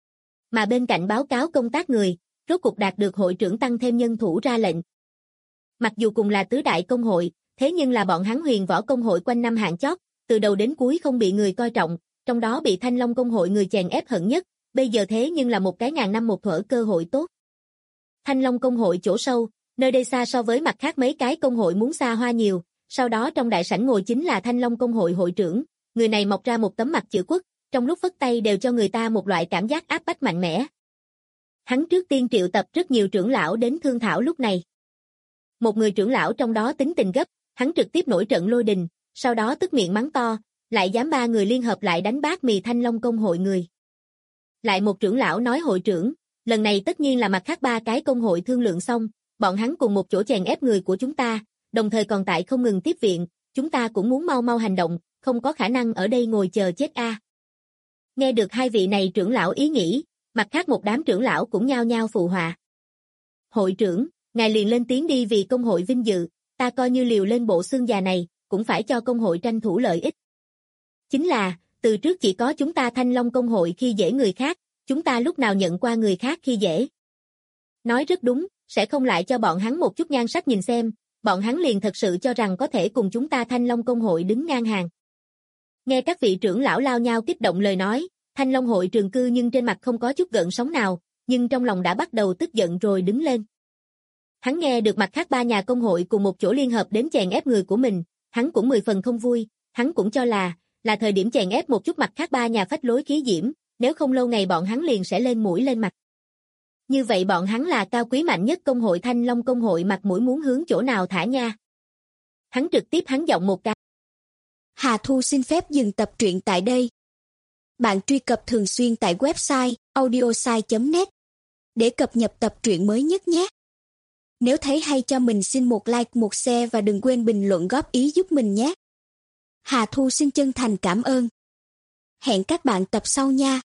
Speaker 2: Mà bên cạnh báo cáo công tác người, rốt cục đạt được hội trưởng tăng thêm nhân thủ ra lệnh. Mặc dù cùng là tứ đại công hội, thế nhưng là bọn hắn Huyền Võ công hội quanh năm hạng chót, từ đầu đến cuối không bị người coi trọng, trong đó bị Thanh Long công hội người chèn ép hận nhất, bây giờ thế nhưng là một cái ngàn năm một thuở cơ hội tốt. Thanh Long công hội chỗ sâu, nơi đây xa so với mặt khác mấy cái công hội muốn xa hoa nhiều, sau đó trong đại sảnh ngồi chính là Thanh Long công hội hội trưởng, người này mọc ra một tấm mặt chữ quốc, trong lúc phất tay đều cho người ta một loại cảm giác áp bách mạnh mẽ. Hắn trước tiên triệu tập rất nhiều trưởng lão đến thương thảo lúc này. Một người trưởng lão trong đó tính tình gấp, hắn trực tiếp nổi trận lôi đình, sau đó tức miệng mắng to, lại dám 3 người liên hợp lại đánh bát mì Thanh Long công hội người. Lại một trưởng lão nói hội trưởng, lần này tất nhiên là mặt khác 3 cái công hội thương lượng xong, bọn hắn cùng một chỗ chèn ép người của chúng ta, đồng thời còn tại không ngừng tiếp viện, chúng ta cũng muốn mau mau hành động, không có khả năng ở đây ngồi chờ chết a. Nghe được 2 vị này trưởng lão ý nghĩ, mặt khác một đám trưởng lão cũng nhao nhao phụ họa. Hội trưởng, ngài liền lên tiếng đi vì công hội vinh dự, ta coi như liều lên bộ xương già này, cũng phải cho công hội tranh thủ lợi ích. Chính là, từ trước chỉ có chúng ta Thanh Long công hội khi dễ người khác, chúng ta lúc nào nhận qua người khác khi dễ. Nói rất đúng, sẽ không lại cho bọn hắn một chút nhan sắc nhìn xem, bọn hắn liền thật sự cho rằng có thể cùng chúng ta Thanh Long công hội đứng ngang hàng. Nghe các vị trưởng lão lao nhau kích động lời nói, Thanh Long hội trường cư nhưng trên mặt không có chút gợn sóng nào, nhưng trong lòng đã bắt đầu tức giận rồi đứng lên. Hắn nghe được mặt khác 3 nhà công hội cùng một chỗ liên hợp đến chèn ép người của mình, hắn cũng 10 phần không vui, hắn cũng cho là thời điểm chèn ép một chút mặt khác 3 nhà phách lối khí diễm, nếu không lâu ngày bọn hắn liền sẽ lên mũi lên mặt. Như vậy bọn hắn là cao quý mạnh nhất công hội Thanh Long công hội, mặt mũi muốn hướng chỗ nào thả nha. Hắn trực tiếp hắn giọng một cái.
Speaker 3: Hà Thu xin phép dừng tập truyện tại đây. Bạn truy cập thường xuyên tại website audiosai.net để cập nhật tập truyện mới nhất nhé. Nếu thấy hay cho mình xin một like, một share và đừng quên bình luận góp ý giúp mình nhé. Hà Thu xin chân thành cảm ơn. Hẹn các bạn tập sau nha.